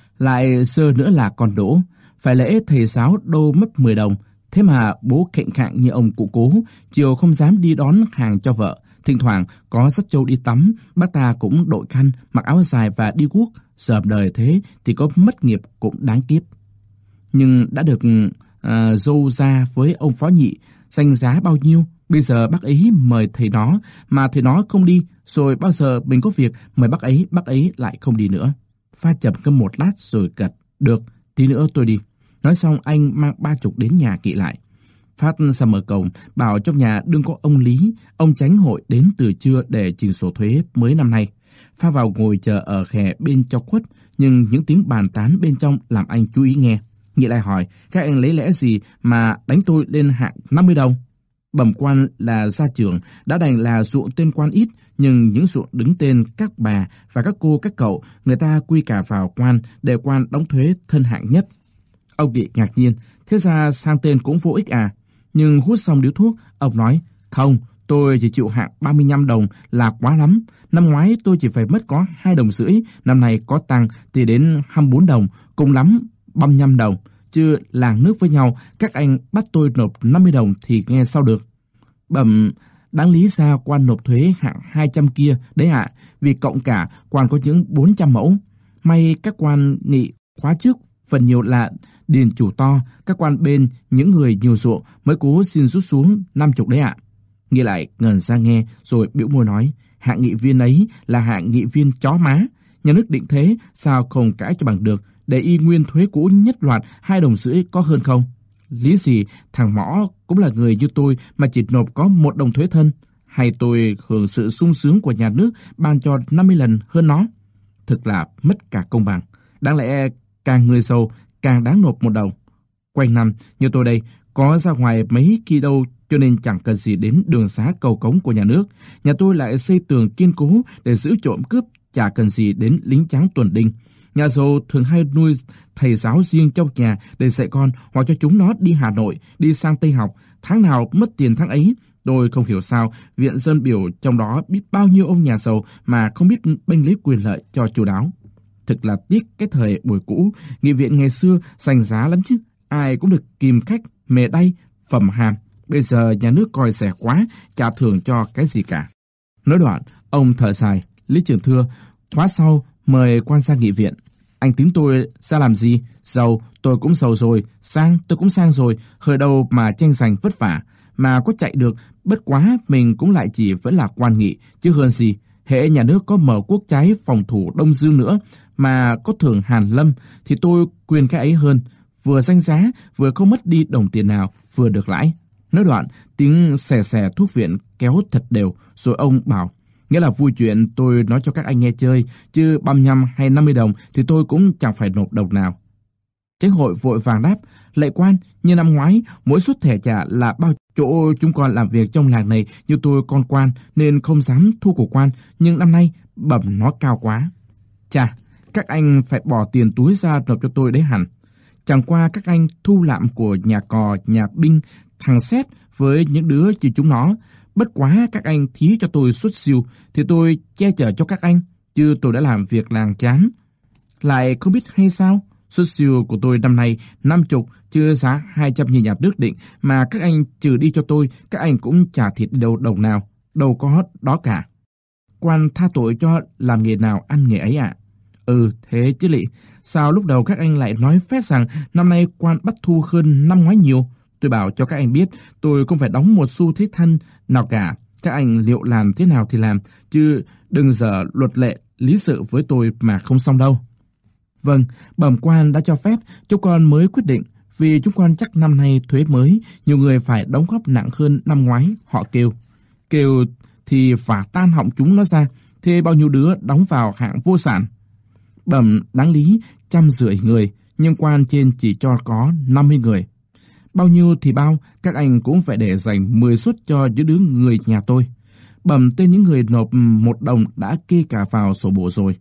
Lại sơ nữa là con Đỗ, phải lễ thầy giáo đô mất mười đồng, thế mà bố khệnh khạng như ông cụ Cố, chiều không dám đi đón hàng cho vợ, thỉnh thoảng có dắt trâu đi tắm, bác ta cũng đội khăn, mặc áo dài và đi guốc, giờ đời thế thì có mất nghiệp cũng đáng kiếp. Nhưng đã được uh, dâu ra với ông phó nhị, danh giá bao nhiêu, bây giờ bác ấy mời thầy nó, mà thầy nó không đi, rồi bao giờ mình có việc mời bác ấy, bác ấy lại không đi nữa. Pha chậm cơm một lát rồi gật, được, tí nữa tôi đi. Nói xong anh mang ba chục đến nhà Kỵ lại. Phát ra mở cổng, bảo trong nhà đương có ông Lý, ông chánh hội đến từ trưa để trình sổ thuế mới năm nay. Pha vào ngồi chờ ở khè bên cho khuất, nhưng những tiếng bàn tán bên trong làm anh chú ý nghe. Nghị lại hỏi, các anh lấy lẽ gì mà đánh tôi lên hạng năm mươi đồng? Bẩm quan là gia trưởng, đã đành là ruộng tên quan ít, nhưng những ruộng đứng tên các bà và các cô các cậu, người ta quy cả vào quan để quan đóng thuế thân hạng nhất. Ông Nghị ngạc nhiên, thế ra sang tên cũng vô ích à? Nhưng hút xong điếu thuốc, ông nói, không, tôi chỉ chịu hạng ba mươi lăm đồng là quá lắm. Năm ngoái tôi chỉ phải mất có hai đồng rưỡi, năm nay có tăng thì đến hai mươi bốn đồng, cùng lắm ba mươi lăm đồng. Chứ làng nước với nhau, các anh bắt tôi nộp năm mươi đồng thì nghe sao được. Bẩm, đáng lý ra quan nộp thuế hạng hai trăm kia, đấy ạ, vì cộng cả quan có những bốn trăm mẫu. May các quan Nghị khóa trước, phần nhiều là điền chủ to, các quan bên những người nhiều ruộng mới cố xin rút xuống năm chục đấy ạ. Nghị lại ngẩn ra nghe rồi bĩu môi nói, hạng nghị viên ấy là hạng nghị viên chó má, nhà nước định thế sao không cãi cho bằng được, để y nguyên thuế cũ nhất loạt hai đồng rưỡi có hơn không? Lý gì thằng Mõ cũng là người như tôi mà chỉ nộp có một đồng thuế thân, hay tôi hưởng sự sung sướng của nhà nước ban cho năm mươi lần hơn nó? Thực là mất cả công bằng. Đáng lẽ càng người giàu càng đáng nộp một đồng. Quanh năm như tôi đây có ra ngoài mấy kỳ đâu, cho nên chẳng cần gì đến đường xá cầu cống của nhà nước. Nhà tôi lại xây tường kiên cố để giữ trộm cướp, chả cần gì đến lính trắng tuần đinh. Nhà giàu thường hay nuôi thầy giáo riêng trong nhà để dạy con, hoặc cho chúng nó đi Hà Nội, đi sang Tây học, tháng nào mất tiền tháng ấy. Tôi không hiểu sao viện dân biểu trong đó biết bao nhiêu ông nhà giàu mà không biết bênh lấy quyền lợi cho chu đáo. Thực là tiếc cái thời buổi cũ, nghị viện ngày xưa danh giá lắm chứ, ai cũng được kìm khách, mề đay, phẩm hàm. Bây giờ nhà nước coi rẻ quá, chả thưởng cho cái gì cả. Nói đoạn, ông thở dài, Lý trưởng thưa, khóa sau mời quan sang nghị viện. Anh tính tôi ra làm gì? Giàu tôi cũng giàu rồi, sang tôi cũng sang rồi, hơi đâu mà tranh giành vất vả. Mà có chạy được, bất quá mình cũng lại chỉ vẫn là quan nghị, chứ hơn gì. Hễ nhà nước có mở quốc trái phòng thủ Đông Dương nữa, mà có thưởng Hàn Lâm, thì tôi quyền cái ấy hơn. Vừa danh giá, vừa không mất đi đồng tiền nào, vừa được lãi. Nói đoạn, tiếng xè xè thuốc viện kéo thật đều, rồi ông bảo, nghĩa là vui chuyện tôi nói cho các anh nghe chơi, chứ ba mươi lăm hay năm mươi đồng thì tôi cũng chẳng phải nộp đồng nào. Chánh hội vội vàng đáp, lệ quan, như năm ngoái, mỗi suất thẻ trả là bao chỗ chúng con làm việc trong làng này, như tôi con quan nên không dám thu của quan, nhưng năm nay bẩm nó cao quá. Chà, các anh phải bỏ tiền túi ra nộp cho tôi đấy hẳn. Chẳng qua các anh thu lạm của nhà cò, nhà binh, thằng Xét với những đứa như chúng nó. Bất quá các anh thí cho tôi xuất siêu thì tôi che chở cho các anh, chứ tôi đã làm việc làng chán. Lại không biết hay sao? Xuất siêu của tôi năm nay năm chục, chưa giá hai trăm như nhà nước định, mà các anh trừ đi cho tôi, các anh cũng chả thịt đâu đồng nào, đâu có đó cả. Quan tha tội cho làm nghề nào ăn nghề ấy ạ. Ừ, thế chứ lị, sao lúc đầu các anh lại nói phét rằng năm nay quan bắt thu hơn năm ngoái nhiều? Tôi bảo cho các anh biết, tôi không phải đóng một xu thế thân nào cả. Các anh liệu làm thế nào thì làm, chứ đừng dở luật lệ, lý sự với tôi mà không xong đâu. Vâng, bẩm quan đã cho phép, chúng con mới quyết định, vì chúng con chắc năm nay thuế mới, nhiều người phải đóng góp nặng hơn năm ngoái, họ kêu. Kêu thì phả tan họng chúng nó ra, thế bao nhiêu đứa đóng vào hạng vô sản. Bẩm đáng lý, trăm rưỡi người, nhưng quan trên chỉ cho có năm mươi người. Bao nhiêu thì bao, các anh cũng phải để dành mười suất cho những đứa người nhà tôi. Bẩm tên những người nộp một đồng đã kê cả vào sổ bộ rồi.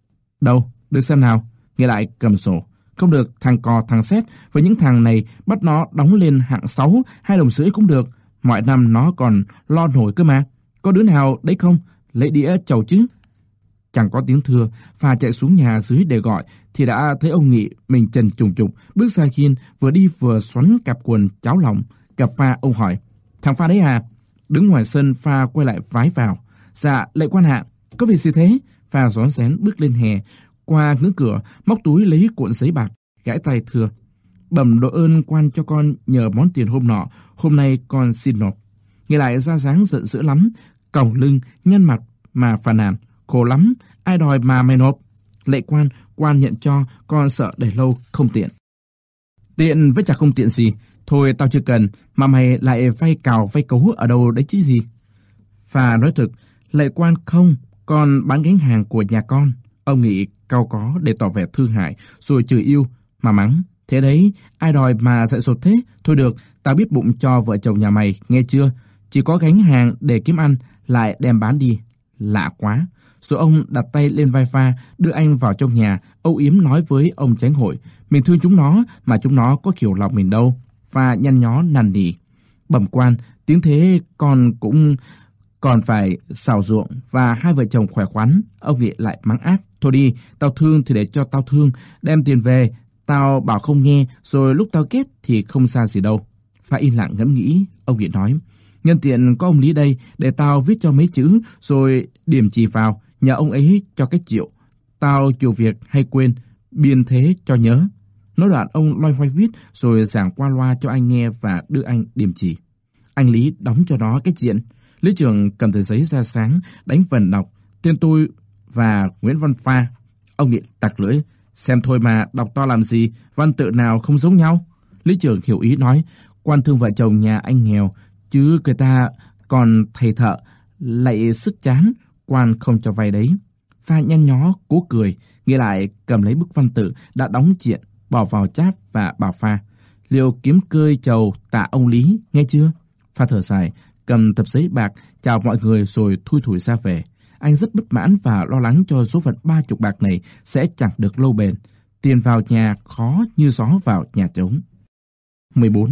Đâu, được xem nào. Nghe lại cầm sổ. Không được, thằng cò thằng Xét với những thằng này bắt nó đóng lên hạng sáu, hai đồng rưỡi cũng được. Mọi năm nó còn lo nổi cơ mà. Có đứa nào đấy không? Lấy đĩa chầu chứ. Chẳng có tiếng thưa, Phà chạy xuống nhà dưới để gọi, thì đã thấy ông Nghị mình trần trùng trục, bước ra khiên, vừa đi vừa xoắn cặp quần cháo lòng. Gặp Pha, ông hỏi, thằng Pha đấy à? Đứng ngoài sân, Pha quay lại vái vào. Dạ, lệ quan hạ, có việc gì thế? Pha rón rén bước lên hè, qua ngưỡng cửa, móc túi lấy cuộn giấy bạc, gãi tay thưa. Bẩm độ ơn quan cho con nhờ món tiền hôm nọ, hôm nay con xin nộp. Nghe lại ra dáng giận dữ lắm, còng lưng, nhăn mặt mà phàn nàn. Khổ lắm, ai đòi mà mày nộp? Lệ quan, quan nhận cho, con sợ để lâu không tiện. Tiện với chả không tiện gì, thôi tao chưa cần, mà mày lại vay cào vay cấu ở đâu đấy chứ gì? Phà nói thực, lệ quan không, con bán gánh hàng của nhà con. Ông Nghị cau có để tỏ vẻ thương hại, rồi chửi yêu, mà mắng. Thế đấy, ai đòi mà dạy sột thế? Thôi được, tao biết bụng cho vợ chồng nhà mày, nghe chưa? Chỉ có gánh hàng để kiếm ăn, lại đem bán đi. Lạ quá. Rồi ông đặt tay lên vai Pha, đưa anh vào trong nhà, âu yếm nói với ông chánh hội. Mình thương chúng nó, mà chúng nó có hiểu lòng mình đâu. Pha nhăn nhó năn nỉ. Bẩm quan, tiếng thế con cũng còn phải xào ruộng và hai vợ chồng khỏe khoắn. Ông Nghị lại mắng ác. Thôi đi, tao thương thì để cho tao thương, đem tiền về, tao bảo không nghe, rồi lúc tao kết thì không xa gì đâu. Pha im lặng ngẫm nghĩ, ông Nghị nói. Nhân tiện có ông Lý đây, để tao viết cho mấy chữ, rồi điểm chỉ vào, nhờ ông ấy cho cái triệu. Tao nhiều việc hay quên, biên thế cho nhớ. Nói đoạn ông loay hoay viết, rồi giảng qua loa cho anh nghe và đưa anh điểm chỉ. Anh Lý đóng cho nó cái chuyện. Lý trưởng cầm tờ giấy ra sáng, đánh vần đọc, tên tôi và Nguyễn Văn Pha. Ông Nghị tặc lưỡi, xem thôi mà, đọc to làm gì, văn tự nào không giống nhau. Lý trưởng hiểu ý nói, quan thương vợ chồng nhà anh nghèo, chứ người ta còn thầy thợ, lại sức chán, quan không cho vay đấy. Pha nhăn nhó, cố cười, nghĩ lại cầm lấy bức văn tự đã đóng chuyện, bỏ vào cháp và bảo Pha, liều kiếm cơi chầu tạ ông Lý, nghe chưa? Pha thở dài, cầm tập giấy bạc, chào mọi người rồi thui thủi ra về. Anh rất bất mãn và lo lắng cho số phận ba chục bạc này sẽ chẳng được lâu bền. Tiền vào nhà khó như gió vào nhà trống. mười bốn.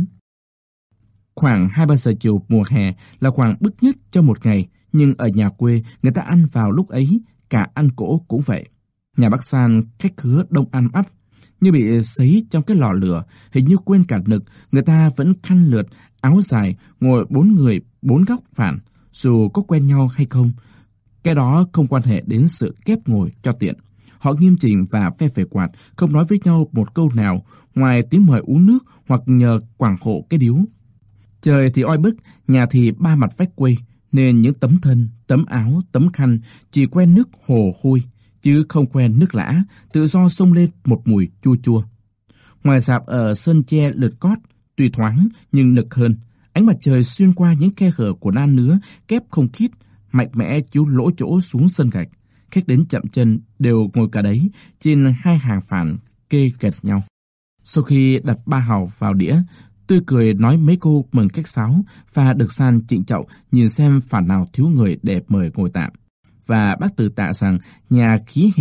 Khoảng hai ba giờ chiều mùa hè là khoảng bức nhất cho một ngày, nhưng ở nhà quê người ta ăn vào lúc ấy, cả ăn cỗ cũng vậy. Nhà bác San khách khứa đông ăn ắp, như bị sấy trong cái lò lửa, hình như quên cả nực, người ta vẫn khăn lượt, áo dài, ngồi bốn người, bốn góc phản, dù có quen nhau hay không. Cái đó không quan hệ đến sự kép ngồi cho tiện. Họ nghiêm chỉnh và phe phẩy quạt, không nói với nhau một câu nào, ngoài tiếng mời uống nước hoặc nhờ quảng hộ cái điếu. Trời thì oi bức, nhà thì ba mặt vách quây, nên những tấm thân, tấm áo, tấm khăn chỉ quen nước hồ hôi, chứ không quen nước lã, tự do xông lên một mùi chua chua. Ngoài rạp ở sân tre lượt cót, tuy thoáng nhưng nực hơn. Ánh mặt trời xuyên qua những khe hở của nan nứa, kép không khít, mạnh mẽ chiếu lỗ chỗ xuống sân gạch. Khách đến chậm chân đều ngồi cả đấy, trên hai hàng phản kê kẹt nhau. Sau khi đặt ba hào vào đĩa, tươi cười nói mấy câu mừng khách sáo, và được San trịnh trọng nhìn xem phản nào thiếu người để mời ngồi tạm. Và bác Từ tạ rằng nhà khí hẹp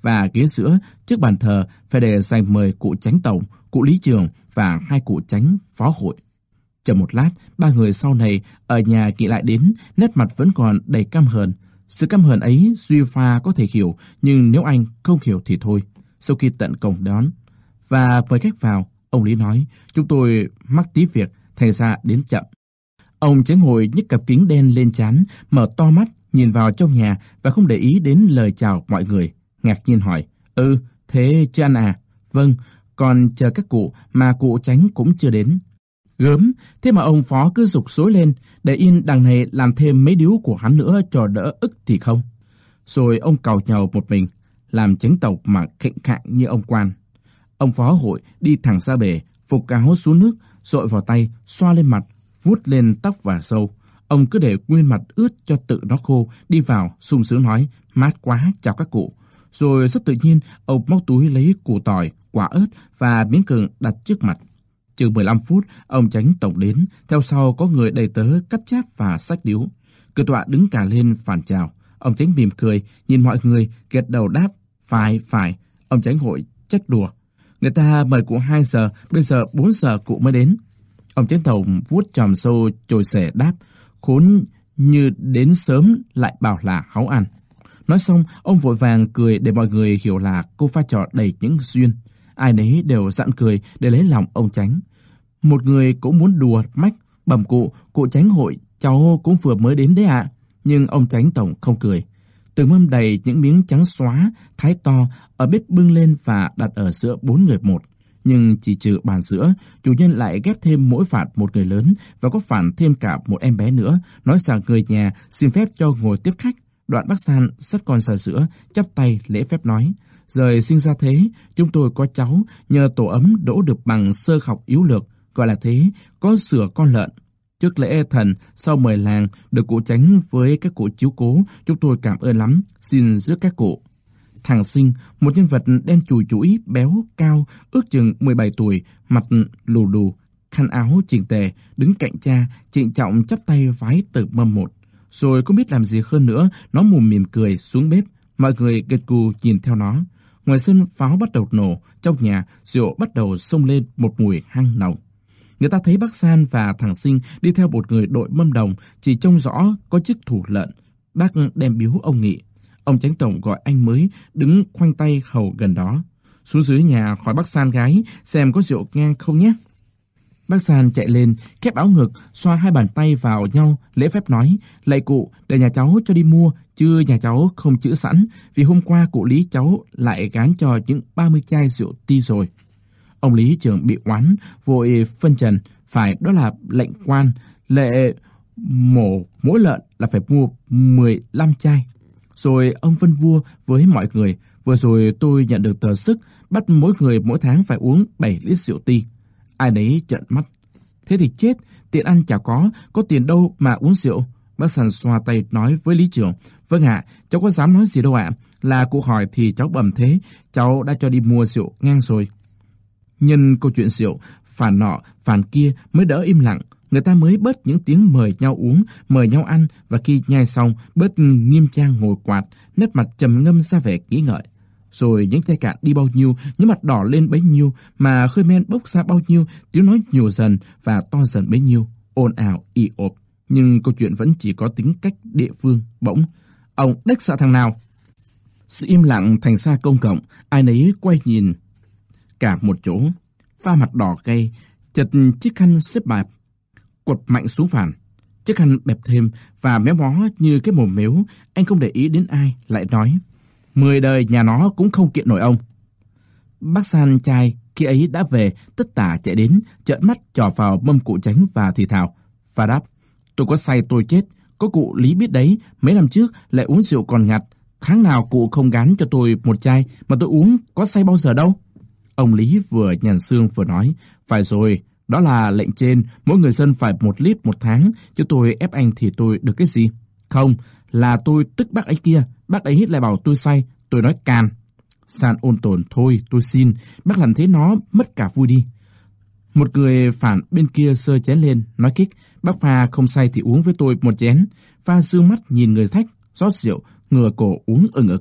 và ghế giữa trước bàn thờ phải để dành mời cụ chánh tổng, cụ lý trường và hai cụ chánh phó hội. Chờ một lát, ba người sau này ở nhà nghĩ lại đến, nét mặt vẫn còn đầy căm hờn. Sự căm hờn ấy Duy Pha có thể hiểu, nhưng nếu anh không hiểu thì thôi. Sau khi tận cổng đón và mời khách vào, ông Lý nói, chúng tôi mắc tí việc, thành ra đến chậm. Ông chánh hội nhấc cặp kính đen lên trán, mở to mắt, nhìn vào trong nhà và không để ý đến lời chào mọi người. Ngạc nhiên hỏi, ừ, thế chưa ăn à? Vâng, còn chờ các cụ mà cụ chánh cũng chưa đến. Gớm, thế mà ông phó cứ giục xối lên, để yên đằng này làm thêm mấy điếu của hắn nữa cho đỡ ức thì không. Rồi ông càu nhàu một mình, làm chánh tộc mà khệnh khạng như ông quan. Ông phó hội đi thẳng ra bể, phục áo xuống nước, dội vào tay, xoa lên mặt, vuốt lên tóc và râu. Ông cứ để nguyên mặt ướt cho tự nó khô, đi vào, sung sướng nói, mát quá, chào các cụ. Rồi rất tự nhiên, ông móc túi lấy củ tỏi, quả ớt và miếng gừng đặt trước mặt. Chừng mười lăm phút, ông chánh tổng đến, theo sau có người đầy tớ cắp cháp và xách điếu. Cử tọa đứng cả lên phản chào. Ông chánh mỉm cười, nhìn mọi người, gật đầu đáp, phải, phải. Ông chánh hội trách đùa. Người ta mời cụ hai giờ, bây giờ bốn giờ cụ mới đến. Ông chánh tổng vuốt chòm sâu chồi xẻ đáp, khốn như đến sớm lại bảo là háu ăn. Nói xong, ông vội vàng cười để mọi người hiểu là cô pha trò đầy những duyên. Ai nấy đều dặn cười để lấy lòng ông chánh. Một người cũng muốn đùa mách, bẩm cụ, cụ chánh hội, cháu cũng vừa mới đến đấy ạ. Nhưng ông chánh tổng không cười. Từng mâm đầy những miếng trắng xóa, thái to, ở bếp bưng lên và đặt ở giữa bốn người một. Nhưng chỉ trừ bàn giữa, chủ nhân lại ghép thêm mỗi phạt một người lớn và có phản thêm cả một em bé nữa, nói rằng người nhà xin phép cho ngồi tiếp khách. Đoạn bác San xách con sờ sữa, chắp tay lễ phép nói, rời sinh ra thế, chúng tôi có cháu, nhờ tổ ấm đỗ được bằng sơ học yếu lược, gọi là thế, có sửa con lợn. Trước lễ thần, sau mời làng, được cụ chánh với các cụ chiếu cố, chúng tôi cảm ơn lắm, xin rước các cụ. Thằng Sinh, một nhân vật đen chùi chũi, béo, cao, ước chừng mười bảy tuổi, mặt lù đù, khăn áo chỉnh tề, đứng cạnh cha, trịnh trọng chắp tay vái từ mâm một. Rồi không biết làm gì hơn nữa, nó mùm mỉm cười xuống bếp, mọi người gật gù nhìn theo nó. Ngoài sân pháo bắt đầu nổ, trong nhà rượu bắt đầu xông lên một mùi hăng nồng. Người ta thấy bác San và thằng Sinh đi theo một người đội mâm đồng, chỉ trông rõ có chiếc thủ lợn. Bác đem biếu ông Nghị. Ông chánh tổng gọi anh mới đứng khoanh tay hầu gần đó. Xuống dưới nhà hỏi bác San gái xem có rượu ngang không nhé. Bác San chạy lên, khép áo ngực, xoa hai bàn tay vào nhau, lễ phép nói, lạy cụ, để nhà cháu cho đi mua, chứ nhà cháu không chữ sẵn, vì hôm qua cụ Lý cháu lại gán cho những ba mươi chai rượu ti rồi. Ông Lý trưởng bị oán, vội phân trần, phải đó là lệnh quan, lệ mổ mỗi lợn là phải mua mười lăm chai. Rồi ông phân vua với mọi người, vừa rồi tôi nhận được tờ sức, bắt mỗi người mỗi tháng phải uống bảy lít rượu ti. Ai nấy trợn mắt. Thế thì chết, tiền ăn chả có, có tiền đâu mà uống rượu. Bác San xoa tay nói với lý trưởng, vâng ạ, cháu có dám nói gì đâu ạ, là cụ hỏi thì cháu bẩm thế, cháu đã cho đi mua rượu ngang rồi. Nhân câu chuyện rượu, phản nọ, phản kia mới đỡ im lặng, người ta mới bớt những tiếng mời nhau uống, mời nhau ăn, và khi nhai xong, bớt nghiêm trang ngồi quạt, nét mặt trầm ngâm ra vẻ nghĩ ngợi. Rồi những chai cạn đi bao nhiêu, những mặt đỏ lên bấy nhiêu, mà khơi men bốc ra bao nhiêu, tiếng nói nhiều dần và to dần bấy nhiêu, ồn ào, ì ộp. Nhưng câu chuyện vẫn chỉ có tính cách địa phương. Bỗng, ông đếch sợ thằng nào. Sự im lặng thành ra công cộng, ai nấy quay nhìn cả một chỗ. Pha mặt đỏ gay, chật chiếc khăn xếp bạp, quật mạnh xuống phản. Chiếc khăn bẹp thêm và méo mó như cái mồm mếu. Anh không để ý đến ai, lại nói, mười đời nhà nó cũng không kiện nổi ông. Bác San trai khi ấy đã về, tất tả chạy đến, trợn mắt trỏ vào mâm cụ chánh và thì thào, và đáp, tôi có say tôi chết, có cụ Lý biết đấy, mấy năm trước lại uống rượu còn ngặt, tháng nào cụ không gán cho tôi một chai, mà tôi uống có say bao giờ đâu. Ông Lý vừa nhàn xương vừa nói, phải rồi, đó là lệnh trên, mỗi người dân phải một lít một tháng, chứ tôi ép anh thì tôi được cái gì? Không, là tôi tức bác ấy kia, bác ấy lại bảo tôi say, tôi nói can. San ôn tồn, thôi, tôi xin, bác làm thế nó mất cả vui đi. Một người phản bên kia sơ chén lên, nói kích, bác Pha không say thì uống với tôi một chén. Pha sương mắt nhìn người thách, rót rượu, ngửa cổ uống ừng ực.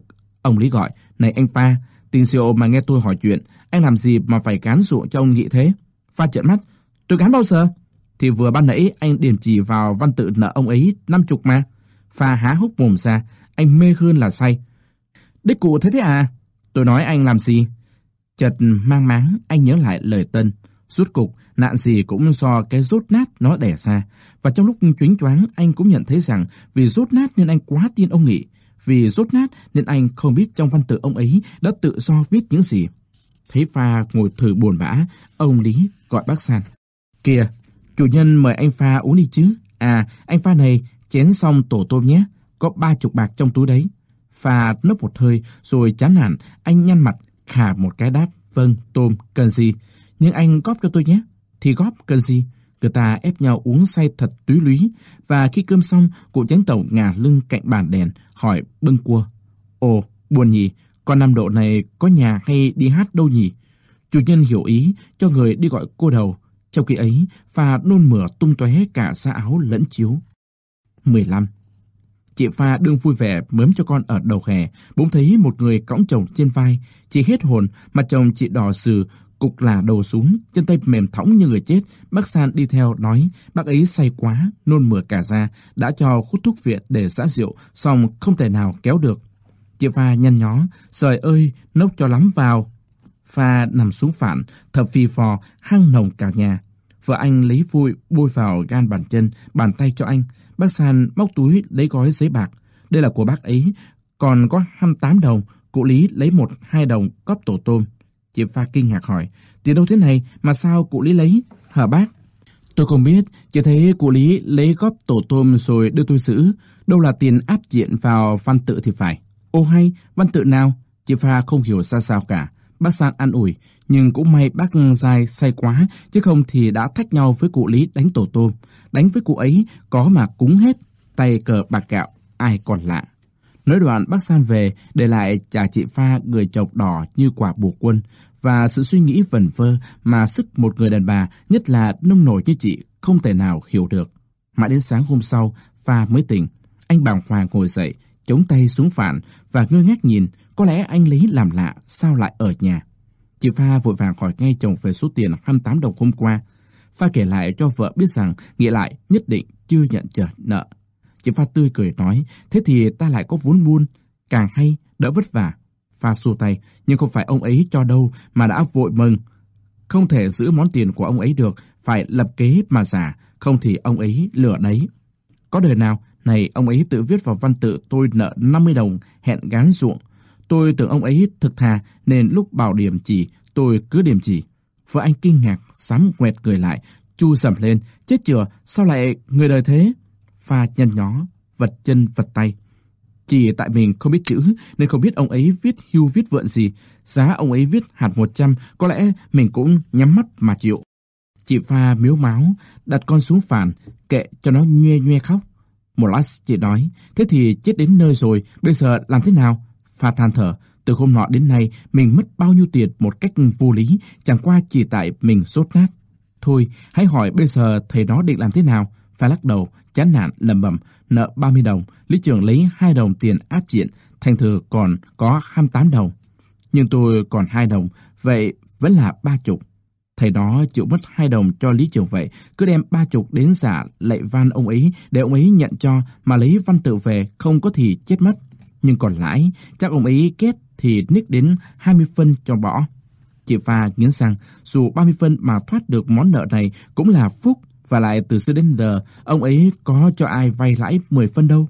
Ông Lý gọi, này anh Pha, tiền rượu mà nghe tôi hỏi chuyện, anh làm gì mà phải gán ruộng cho ông Nghị thế? Pha trợn mắt, tôi gán bao giờ? Thì vừa ban nãy anh điểm chỉ vào văn tự nợ ông ấy năm chục mà. Pha há hốc mồm ra, anh mê hơn là say. Đích cụ thế thế à? Tôi nói anh làm gì? Chợt mang máng, anh nhớ lại lời Tân. Rốt cục, nạn gì cũng do cái rốt nát nó đẻ ra. Và trong lúc choáng choáng, anh cũng nhận thấy rằng vì rốt nát nên anh quá tin ông Nghị. Vì rốt nát nên anh không biết trong văn tự ông ấy đã tự do viết những gì. Thấy Pha ngồi thử buồn bã, ông Lý gọi bác San. Kìa, chủ nhân mời anh Pha uống đi chứ. À, anh Pha này, chén xong tổ tôm nhé. Có ba chục bạc trong túi đấy. Pha nốc một hơi rồi chán nản, anh nhăn mặt, khà một cái đáp. Vâng, tôm, cần gì? Nhưng anh góp cho tôi nhé. Thì góp, cần gì? Người ta ép nhau uống say thật túy lúy. Và khi cơm xong, cụ Chánh Tổng ngả lưng cạnh bàn đèn, hỏi bưng cua. Ồ, buồn nhỉ, con Nam Độ này có nhà hay đi hát đâu nhỉ? Chủ nhân hiểu ý, cho người đi gọi cô đầu. Trong khi ấy, Pha nôn mửa tung tóe cả xa áo lẫn chiếu. mười lăm. Chị Pha đương vui vẻ mớm cho con ở đầu hè, bỗng thấy một người cõng chồng trên vai. Chị hết hồn, mặt chồng chị đỏ sừ, cục là đầu xuống, chân tay mềm thõng như người chết. Bác San đi theo nói, bác ấy say quá, nôn mửa cả ra, đã cho hút thuốc viện để giã rượu, xong không thể nào kéo được. Chị Pha nhăn nhó, trời ơi, nốc cho lắm vào. Pha nằm xuống phản, thở phì phò, hăng nồng cả nhà. Vợ anh lấy vui bôi vào gan bàn chân, bàn tay cho anh. Bác San móc túi lấy gói giấy bạc. Đây là của bác ấy, còn có hai mươi tám đồng. Cụ Lý lấy một hai đồng cóp tổ tôm. Chị Pha kinh ngạc hỏi, tiền đâu thế này mà sao cụ Lý lấy? Hả bác? Tôi không biết, chỉ thấy cụ Lý lấy góp tổ tôm rồi đưa tôi giữ. Đâu là tiền áp diện vào văn tự thì phải. Ô hay, văn tự nào? Chị Pha không hiểu ra sao cả. Bác San an ủi, nhưng cũng may bác Giai say quá, chứ không thì đã thách nhau với cụ Lý đánh tổ tôm. Đánh với cụ ấy có mà cúng hết, tay cờ bạc gạo, ai còn lạ. Nói đoạn bác San về, để lại trả chị Pha người chồng đỏ như quả bồ quân, và sự suy nghĩ vẩn vơ mà sức một người đàn bà, nhất là nông nổi như chị, không thể nào hiểu được. Mãi đến sáng hôm sau, Pha mới tỉnh. Anh bàng hoàng ngồi dậy, chống tay xuống phản và ngơ ngác nhìn, có lẽ anh Lý làm lạ, sao lại ở nhà. Chị Pha vội vàng hỏi ngay chồng về số tiền hai mươi tám đồng hôm qua. Pha kể lại cho vợ biết rằng nghĩ lại nhất định chưa nhận trở nợ. Chị Pha tươi cười nói, thế thì ta lại có vốn buôn, càng hay, đỡ vất vả. Pha xua tay, nhưng không phải ông ấy cho đâu mà đã vội mừng. Không thể giữ món tiền của ông ấy được, phải lập kế mà giả, không thì ông ấy lừa đấy. Có đời nào, này ông ấy tự viết vào văn tự tôi nợ năm mươi đồng, hẹn gán ruộng. Tôi tưởng ông ấy thực thà nên lúc bảo điểm chỉ, tôi cứ điểm chỉ. Vợ anh kinh ngạc, sám quẹt người lại, chu sầm lên, chết chừa, sao lại người đời thế? Pha nhăn nhó, vật chân vật tay. Chỉ tại mình không biết chữ nên không biết ông ấy viết hưu viết vượn gì. Giá ông ấy viết hạt một trăm, có lẽ mình cũng nhắm mắt mà chịu. Chị Pha miếu máu, đặt con xuống phản, kệ cho nó nhoe nhoe khóc. Một lát chị nói, thế thì chết đến nơi rồi, bây giờ làm thế nào? Pha than thở, từ hôm nọ đến nay mình mất bao nhiêu tiền một cách vô lý, chẳng qua chỉ tại mình sốt nát. Thôi, hãy hỏi bây giờ thầy đó định làm thế nào? Pha lắc đầu, chán nản lẩm bẩm, nợ ba mươi đồng, lý trưởng lấy hai đồng tiền áp diện, thành thử còn có hai mươi tám đồng. Nhưng tôi còn hai đồng, vậy vẫn là ba chục. Thầy đó chịu mất hai đồng cho lý trưởng vậy, cứ đem ba chục đến giả lạy van ông ấy để ông ấy nhận cho, mà lấy văn tự về không có thì chết mất. Nhưng còn lãi, chắc ông ấy kết thì nick đến hai mươi phân cho bỏ. Chị Pha nghiến răng, dù ba mươi phân mà thoát được món nợ này cũng là phúc, và lại từ xưa đến giờ ông ấy có cho ai vay lãi mười phân đâu.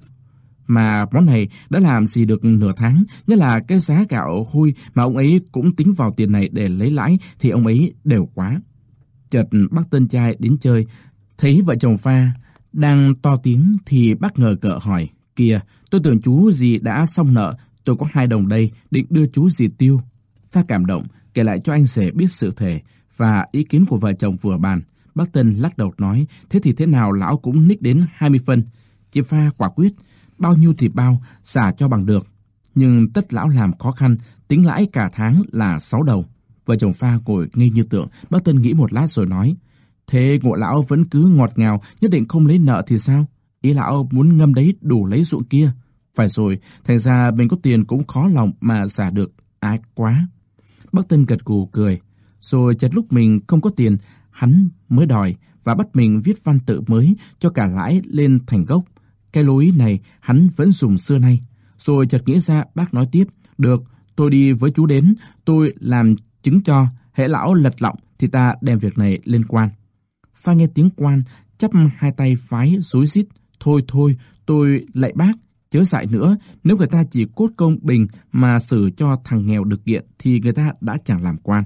Mà món này đã làm gì được nửa tháng, nhất là cái giá gạo hôi mà ông ấy cũng tính vào tiền này để lấy lãi thì ông ấy đều quá. Chợt bác Tân trai đến chơi, thấy vợ chồng Pha đang to tiếng thì bác ngờ cợ hỏi, kìa, tôi tưởng chú gì đã xong nợ, tôi có hai đồng đây, định đưa chú gì tiêu. Pha cảm động, kể lại cho anh rể biết sự thể và ý kiến của vợ chồng vừa bàn. Bác Tân lắc đầu nói, thế thì thế nào lão cũng nick đến hai mươi phân. Chị Pha quả quyết, bao nhiêu thì bao, xả cho bằng được. Nhưng tất lão làm khó khăn, tính lãi cả tháng là sáu đồng. Vợ chồng Pha ngồi ngây như tượng, bác Tân nghĩ một lát rồi nói, thế Ngộ lão vẫn cứ ngọt ngào, nhất định không lấy nợ thì sao? Ý lão muốn ngâm đấy đủ lấy ruộng kia. Phải rồi, thành ra mình có tiền cũng khó lòng mà xả được, ái quá. Bác Tân gật gù cười, rồi chợt lúc mình không có tiền, hắn mới đòi và bắt mình viết văn tự mới cho cả lãi lên thành gốc. Cái lối này hắn vẫn dùng xưa nay. Rồi chợt nghĩ ra, bác nói tiếp, được, tôi đi với chú đến, tôi làm chứng cho, hễ lão lật lọng thì ta đem việc này lên quan. Pha nghe tiếng quan, chắp hai tay phái xúi xít, thôi thôi, tôi lạy bác, chớ dại nữa, nếu người ta chỉ cốt công bình mà xử cho thằng nghèo được kiện thì người ta đã chẳng làm quan.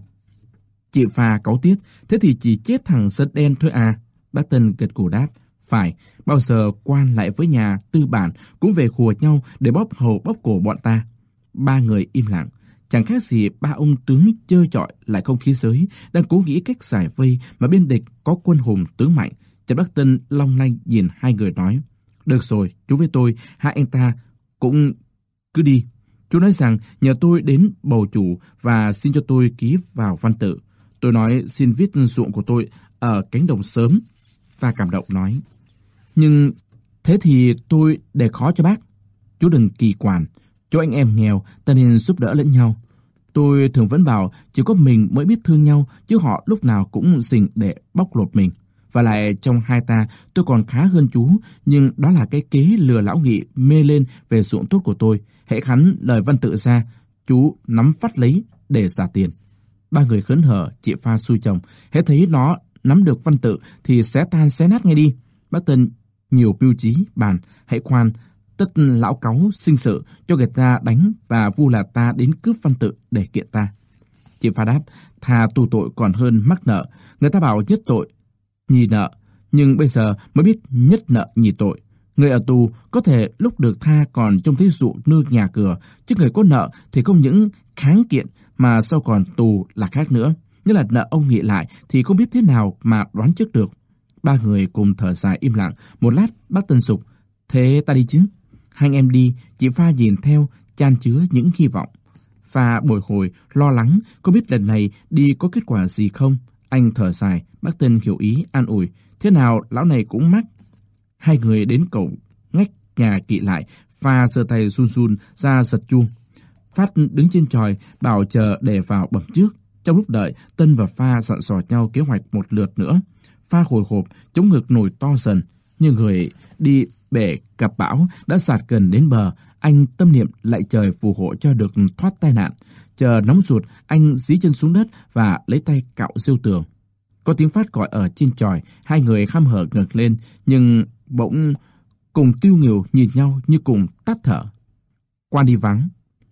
Chị Pha cáu tiết, thế thì chỉ chết thằng sân đen thôi à? Bác Tân gật gù đáp, phải, bao giờ quan lại với nhà tư bản cũng về khùa nhau để bóp hầu bóp cổ bọn ta. Ba người im lặng, chẳng khác gì ba ông tướng chơi chọi lại không khí giới, đang cố nghĩ cách giải vây mà bên địch có quân hùng tướng mạnh. Trần Bác Tân long lanh nhìn hai người nói, được rồi, chú với tôi, hai anh ta cũng cứ đi. Chú nói rằng nhờ tôi đến bầu chủ và xin cho tôi ký vào văn tự. Tôi nói xin viết ruộng của tôi ở cánh đồng sớm. Pha cảm động nói, nhưng thế thì tôi để khó cho bác. Chú đừng kỳ quản, chỗ anh em nghèo ta nên giúp đỡ lẫn nhau. Tôi thường vẫn bảo chỉ có mình mới biết thương nhau, chứ họ lúc nào cũng rình để bóc lột mình. Và lại trong hai ta tôi còn khá hơn chú, nhưng đó là cái kế lừa lão Nghị mê lên về ruộng tốt của tôi. Hễ khắn lời văn tự ra, chú nắm phát lấy để trả tiền. Ba người khấn hở, chị Pha xui chồng, hễ thấy nó nắm được văn tự thì xé tan xé nát ngay đi. Bác Tân nhiều mưu trí bàn, hãy khoan, tất lão cáu sinh sự cho người ta đánh và vu là ta đến cướp văn tự để kiện ta. Chị Pha đáp, thà tù tội còn hơn mắc nợ. Người ta bảo nhất tội nhì nợ, nhưng bây giờ mới biết nhất nợ nhì tội. Người ở tù có thể lúc được tha còn trông thấy ruộng nương nhà cửa, chứ người có nợ thì không những kháng kiện mà sau còn tù là khác nữa. Như là nợ ông Nghị lại thì không biết thế nào mà đoán trước được. Ba người cùng thở dài im lặng. Một lát bác Tân sục, thế ta đi chứ? Hai anh em đi, chị Pha nhìn theo, chan chứa những hy vọng. Pha bồi hồi, lo lắng, không biết lần này đi có kết quả gì không. Anh thở dài, bác Tân hiểu ý, an ủi. Thế nào lão này cũng mắc. Hai người đến cổng ngách nhà Kỵ lại, Pha giơ tay run run ra giật chuông. Phát đứng trên chòi, bảo chờ để vào bẩm trước. Trong lúc đợi, Tân và Pha dặn dò nhau kế hoạch một lượt nữa. Pha hồi hộp, chống ngực nổi to dần, như người đi bể gặp bão đã sạt gần đến bờ. Anh tâm niệm lạy trời phù hộ cho được thoát tai nạn. Chờ nóng ruột, anh dí chân xuống đất và lấy tay cạo rêu tường. Có tiếng Phát gọi ở trên chòi, hai người khăm hở ngẩng lên, nhưng bỗng cùng tiêu nghỉu nhìn nhau như cùng tắt thở. Quan đi vắng.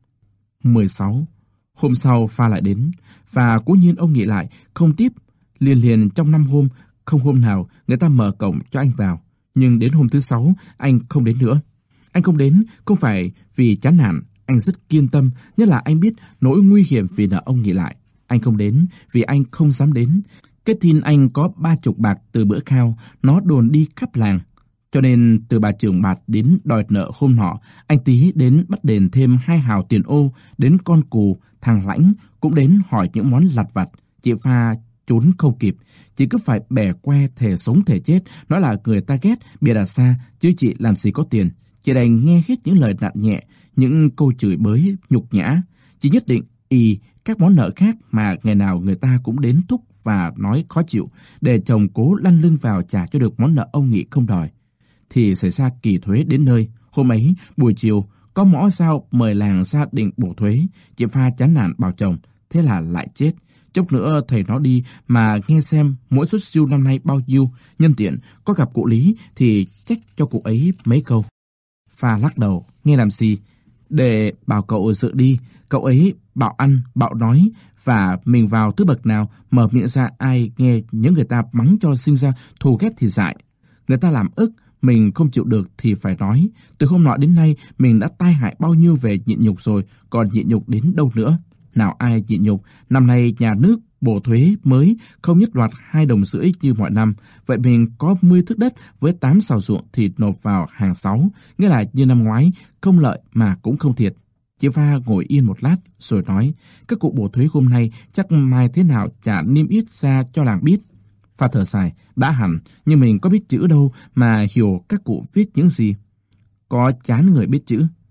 mười sáu. Hôm sau Pha lại đến, và cố nhiên ông nghĩ lại, không tiếp. Liền liền trong năm hôm, không hôm nào người ta mở cổng cho anh vào. Nhưng đến hôm thứ sáu, anh không đến nữa. Anh không đến không phải vì chán nản, anh rất kiên tâm, nhất là anh biết nỗi nguy hiểm vì nợ ông Nghị lại. Anh không đến vì anh không dám đến. Cái tin anh có ba chục bạc từ bữa khao, nó đồn đi khắp làng. Cho nên từ bà trưởng bạt đến đòi nợ hôm nọ, anh Tý đến bắt đền thêm hai hào tiền ô, đến con cù, thằng Lãnh cũng đến hỏi những món lặt vặt. Chị Pha trốn không kịp, chị cứ phải bẻ que thể sống thể chết, nói là người ta ghét, bịa đặt xa, chứ chị làm gì có tiền. Chị đành nghe hết những lời nạt nhẹ, những câu chửi bới, nhục nhã. Chị nhất định y các món nợ khác mà ngày nào người ta cũng đến thúc và nói khó chịu, để chồng cố lăn lưng vào trả cho được món nợ ông Nghị không đòi. Thì xảy ra kỳ thuế đến nơi. Hôm ấy, buổi chiều, có mõ sao mời làng gia đình bổ thuế. Chị Pha chán nản bảo chồng, thế là lại chết. Chốc nữa thầy nó đi mà nghe xem mỗi suất siêu năm nay bao nhiêu. Nhân tiện, có gặp cụ Lý thì trách cho cụ ấy mấy câu. Pha lắc đầu, nghe làm gì? Để bảo cậu dự đi, cậu ấy bảo ăn, bảo nói, và mình vào thứ bậc nào mở miệng ra ai nghe những người ta mắng cho sinh ra thù ghét thì dại. Người ta làm ức, mình không chịu được thì phải nói. Từ hôm nọ đến nay mình đã tai hại bao nhiêu về nhịn nhục rồi, còn nhịn nhục đến đâu nữa. Nào ai nhịn nhục, năm nay nhà nước bổ thuế mới không nhất loạt hai đồng rưỡi như mọi năm. Vậy mình có mười thước đất với tám sào ruộng thì nộp vào hàng sáu, nghĩa là như năm ngoái, không lợi mà cũng không thiệt. Chị Pha ngồi yên một lát rồi nói, các cụ bổ thuế hôm nay chắc mai thế nào chả niêm yết ra cho làng biết. Pha thở dài, đã hẳn, nhưng mình có biết chữ đâu mà hiểu các cụ viết những gì. Có chán người biết chữ.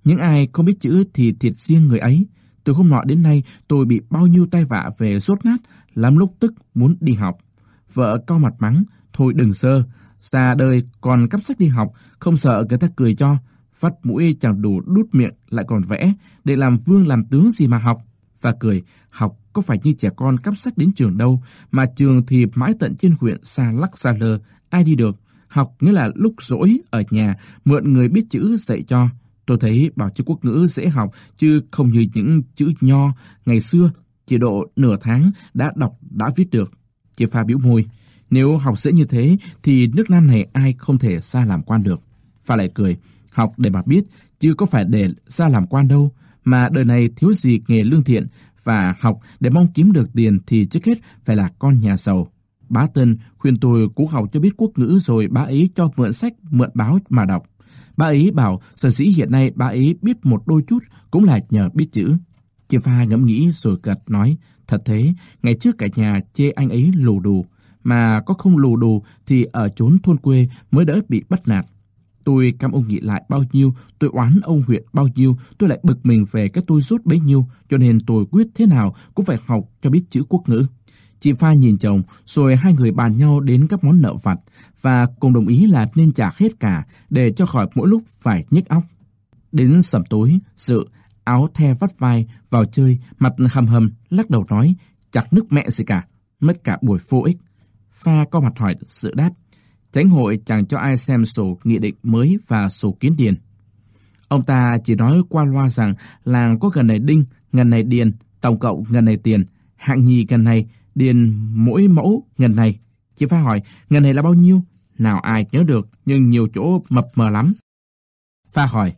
Những ai không biết chữ thì thiệt riêng người ấy. Từ hôm nọ đến nay tôi bị bao nhiêu tai vạ về sốt nát, lắm lúc tức muốn đi học. Vợ cau mặt mắng, thôi đừng sơ, xa đời còn cắp sách đi học, không sợ người ta cười cho. Vắt mũi chẳng đủ đút miệng lại còn vẽ, để làm vương làm tướng gì mà học. Và cười, học có phải như trẻ con cắp sách đến trường đâu, mà trường thì mãi tận trên huyện xa lắc xa lơ, ai đi được. Học nghĩa là lúc rỗi ở nhà mượn người biết chữ dạy cho. Tôi thấy bảo chữ quốc ngữ dễ học, chứ không như những chữ nho ngày xưa, chỉ độ nửa tháng đã đọc đã viết được. Chị Pha bĩu môi, nếu học dễ như thế thì nước Nam này ai không thể ra làm quan được. Pha lại cười, học để mà biết, chứ có phải để ra làm quan đâu, mà đời này thiếu gì nghề lương thiện, và học để mong kiếm được tiền thì trước hết phải là con nhà giàu. Bá Tân khuyên tôi cố học cho biết quốc ngữ rồi bá ấy cho mượn sách, mượn báo mà đọc. Bá ấy bảo sở dĩ hiện nay bá ấy biết một đôi chút cũng là nhờ biết chữ. Chị Pha ngẫm nghĩ rồi gật nói, thật thế, ngày trước cả nhà chê anh ấy lù đù, mà có không lù đù thì ở chốn thôn quê mới đỡ bị bắt nạt. Tôi cam ông nghĩ lại bao nhiêu, tôi oán ông huyện bao nhiêu, tôi lại bực mình về cái tôi rốt bấy nhiêu, cho nên tôi quyết thế nào cũng phải học cho biết chữ quốc ngữ. Chị Pha nhìn chồng, rồi hai người bàn nhau đến các món nợ vặt, và cùng đồng ý là nên trả hết cả, để cho khỏi mỗi lúc phải nhức óc. Đến sẩm tối, Dự, áo the vắt vai, vào chơi, mặt hầm hầm, lắc đầu nói, chặt nước mẹ gì cả, mất cả buổi vô ích. Pha co mặt hỏi, Dự đáp, Chánh hội chẳng cho ai xem sổ nghị định mới và sổ kiến điền. Ông ta chỉ nói qua loa rằng làng có gần này đinh, gần này điền, tổng cộng gần này tiền, hạng nhì gần này, điền mỗi mẫu gần này. Chị Pha hỏi, gần này là bao nhiêu? Nào ai nhớ được, nhưng nhiều chỗ mập mờ lắm. Pha hỏi,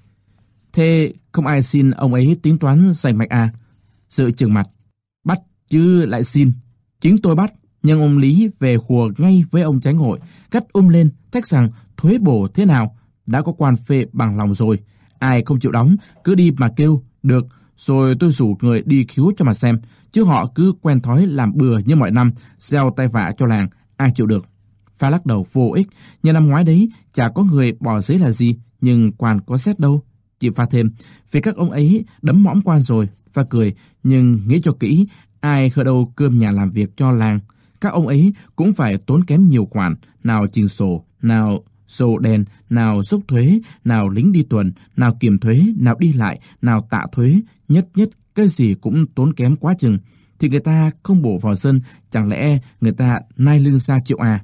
thế không ai xin ông ấy tính toán rành mạch à? Dự trừng mặt, bắt chứ lại xin. Chính tôi bắt, nhưng ông Lý về hùa ngay với ông chánh hội, gắt um lên, thách rằng thuế bổ thế nào, đã có quan phê bằng lòng rồi. Ai không chịu đóng, cứ đi mà kêu, được, rồi tôi rủ người đi khiếu cho mà xem, chứ họ cứ quen thói làm bừa như mọi năm, gieo tai vạ cho làng, ai chịu được. Pha lắc đầu vô ích, như năm ngoái đấy, chả có người bỏ giấy là gì, nhưng quan có xét đâu. Chị Pha thêm, vì các ông ấy đấm mõm quan rồi. Pha cười, nhưng nghĩ cho kỹ, ai khởi đầu cơm nhà làm việc cho làng. Các ông ấy cũng phải tốn kém nhiều khoản, nào trình sổ, nào sổ đèn, nào dốc thuế, nào lính đi tuần, nào kiểm thuế, nào đi lại, nào tạ thuế, nhất nhất cái gì cũng tốn kém quá chừng. Thì người ta không bổ vào dân, chẳng lẽ người ta nai lưng ra chịu à?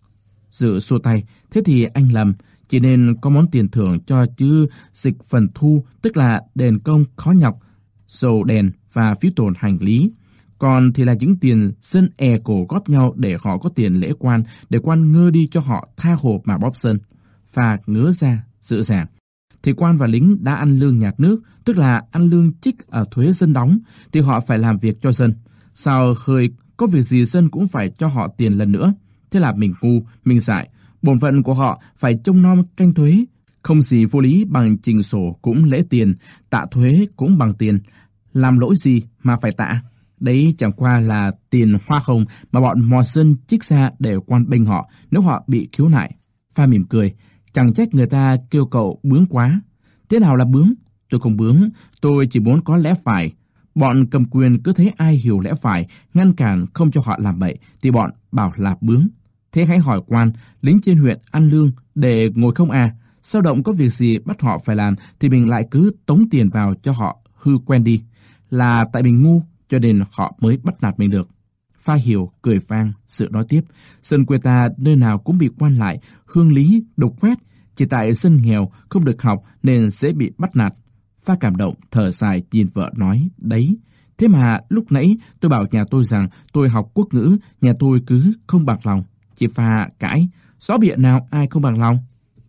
Dự xua tay, thế thì anh lầm, chỉ nên có món tiền thưởng cho chứ dịch phần thu, tức là đền công khó nhọc, sổ đèn và phí tổn hành lý. Còn thì là những tiền dân è cổ góp nhau để họ có tiền lễ quan, để quan ngơ đi cho họ tha hồ mà bóp sân. Và ngớ ra, dự giảng. Thì quan và lính đã ăn lương nhạt nước, tức là ăn lương trích ở thuế dân đóng, thì họ phải làm việc cho dân. Sao khơi có việc gì dân cũng phải cho họ tiền lần nữa? Thế là mình ngu, mình dại. Bổn phận của họ phải trông nom canh thuế. Không gì vô lý bằng trình sổ cũng lễ tiền, tạ thuế cũng bằng tiền. Làm lỗi gì mà phải tạ? Đấy chẳng qua là tiền hoa hồng mà bọn mò dân trích ra để quan bênh họ nếu họ bị khiếu nại. Pha mỉm cười, chẳng trách người ta kêu cậu bướng quá. Thế nào là bướng? Tôi không bướng, tôi chỉ muốn có lẽ phải. Bọn cầm quyền cứ thấy ai hiểu lẽ phải, ngăn cản không cho họ làm bậy, thì bọn bảo là bướng. Thế hãy hỏi quan, lính trên huyện ăn lương để ngồi không à? Sao động có việc gì bắt họ phải làm thì mình lại cứ tống tiền vào cho họ hư quen đi. Là tại mình ngu, cho nên họ mới bắt nạt mình được. Pha hiểu, cười vang, Sự nói tiếp. Dân quê ta nơi nào cũng bị quan lại, hương lý, đục khoét. Chỉ tại dân nghèo không được học nên sẽ bị bắt nạt. Pha cảm động, thở dài nhìn vợ nói, đấy. Thế mà lúc nãy tôi bảo nhà tôi rằng tôi học quốc ngữ, nhà tôi cứ không bằng lòng. Chị Pha cãi, rõ bịa nào ai không bằng lòng?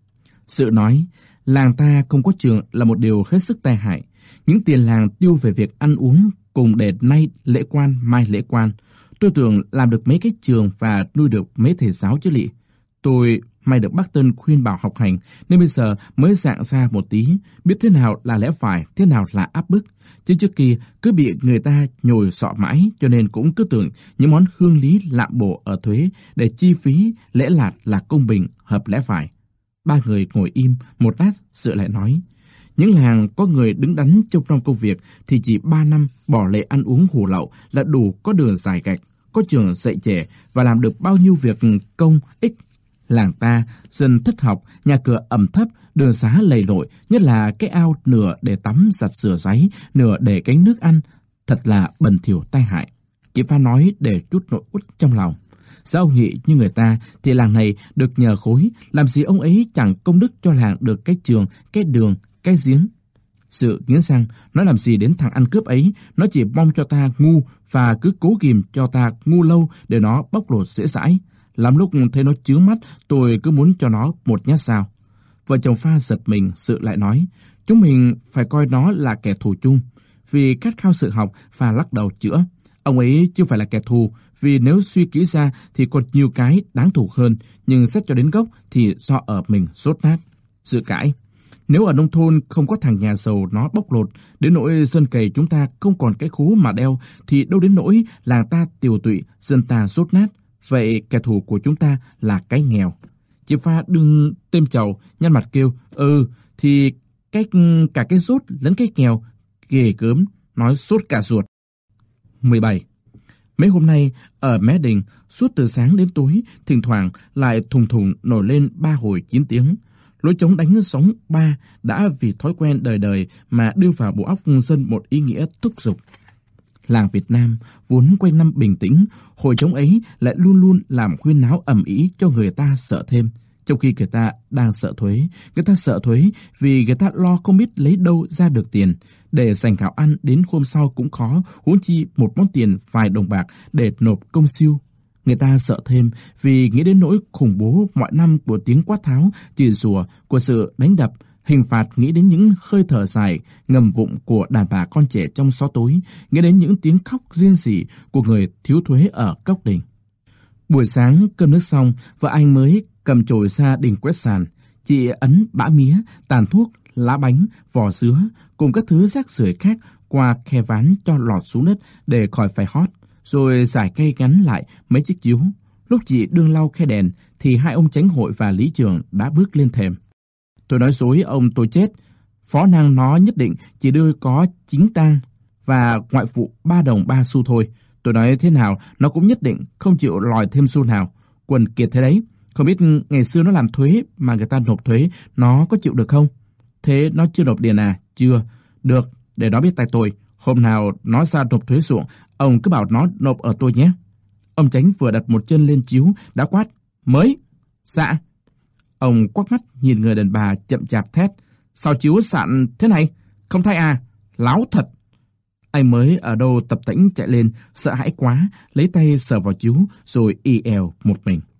Sự nói, làng ta không có trường là một điều hết sức tai hại. Những tiền làng tiêu về việc ăn uống cùng để nay lễ quan, mai lễ quan. Tôi tưởng làm được mấy cái trường và nuôi được mấy thầy giáo chứ lị. Tôi may được bác Tân khuyên bảo học hành, nên bây giờ mới dạng ra một tí, biết thế nào là lẽ phải, thế nào là áp bức. Chứ trước kia cứ bị người ta nhồi sọ mãi, cho nên cũng cứ tưởng những món hương lý lạm bổ ở thuế để chi phí lễ lạt là công bình, hợp lẽ phải. Ba người ngồi im, một lát Sự lại nói, Những làng có người đứng đắn trông nom công việc thì chỉ ba năm bỏ lệ ăn uống hủ lậu là đủ có đường giải gạch, có trường dạy trẻ và làm được bao nhiêu việc công ích. Làng ta dân thất học, nhà cửa ẩm thấp, đường xá lầy lội, nhất là cái ao nửa để tắm giặt rửa ráy, nửa để cánh nước ăn, thật là bẩn thỉu tai hại. Chị Pha nói để chút nỗi uất trong lòng. Sao ông Nhị như người ta thì làng này được nhờ khối, làm gì ông ấy chẳng công đức cho làng được cái trường, cái đường, cái giếng. Sự nghiến răng, nó làm gì đến thằng ăn cướp ấy, nó chỉ mong cho ta ngu và cứ cố ghìm cho ta ngu lâu để nó bóc lột dễ dãi. Lắm lúc thấy nó chướng mắt, tôi cứ muốn cho nó một nhát dao. Vợ chồng Pha giật mình, Sự lại nói, chúng mình phải coi nó là kẻ thù chung. Vì khát khao sự học, Pha lắc đầu chữa. Ông ấy chưa phải là kẻ thù, vì nếu suy kỹ ra thì còn nhiều cái đáng thù hơn, nhưng xét cho đến gốc thì do ở mình rốt nát. Sự cãi, nếu ở nông thôn không có thằng nhà giàu nó bóc lột, đến nỗi dân cày chúng ta không còn cái khố mà đeo, thì đâu đến nỗi làng ta tiều tụy, dân ta rốt nát. Vậy kẻ thù của chúng ta là cái nghèo. Chị Pha đừng têm trầu, nhăn mặt kêu, ừ, thì cái cả cái rốt lẫn cái nghèo, ghê gớm, nói sốt cả ruột. mười bảy. Mấy hôm nay, ở Mé Đình, suốt từ sáng đến tối, thỉnh thoảng lại thùng thùng nổi lên ba hồi chín tiếng. Lối trống đánh sóng ba đã vì thói quen đời đời mà đưa vào bộ óc dân một ý nghĩa thúc giục. Làng Việt Nam vốn quanh năm bình tĩnh, hồi trống ấy lại luôn luôn làm huyên náo ầm ĩ cho người ta sợ thêm. Trong khi người ta đang sợ thuế, người ta sợ thuế vì người ta lo không biết lấy đâu ra được tiền. Để dành gạo ăn đến hôm sau cũng khó, huống chi một món tiền vài đồng bạc để nộp công siêu. Người ta sợ thêm vì nghĩ đến nỗi khủng bố mọi năm của tiếng quát tháo, chửi rủa, của sự đánh đập, hình phạt, nghĩ đến những hơi thở dài, ngầm vụng của đàn bà con trẻ trong xó tối, nghĩ đến những tiếng khóc riêng rỉ của người thiếu thuế ở Cốc Đình. Buổi sáng cơm nước xong, vợ anh mới cầm chổi ra đình quét sàn. Chị ấn bã mía, tàn thuốc, lá bánh, vỏ sứa cùng các thứ rác rưởi khác qua khe ván cho lọt xuống đất để khỏi phải hót, rồi giải cây gắn lại mấy chiếc chiếu. Lúc chị đương lau khe đèn thì hai ông chánh hội và lý trưởng đã bước lên thềm. Tôi nói dối ông tôi chết, phó năng nó nhất định chỉ đưa có chính tang và ngoại vụ ba đồng ba xu thôi. Tôi nói thế nào nó cũng nhất định không chịu lòi thêm xu nào. Quần kiệt thế đấy, không biết ngày xưa nó làm thuế mà người ta nộp thuế, nó có chịu được không? Thế nó chưa nộp tiền à? Chưa. Được, để nó biết tay tôi. Hôm nào nó ra nộp thuế ruộng, ông cứ bảo nó nộp ở tôi nhé. Ông Chánh vừa đặt một chân lên chiếu đã quát, mới. Dạ. Ông quắc mắt nhìn người đàn bà chậm chạp thét, sao chiếu sạn thế này? Không thay à? Láo thật. Anh mới ở đâu tập tễnh chạy lên, sợ hãi quá, lấy tay sờ vào chiếu rồi y èo một mình.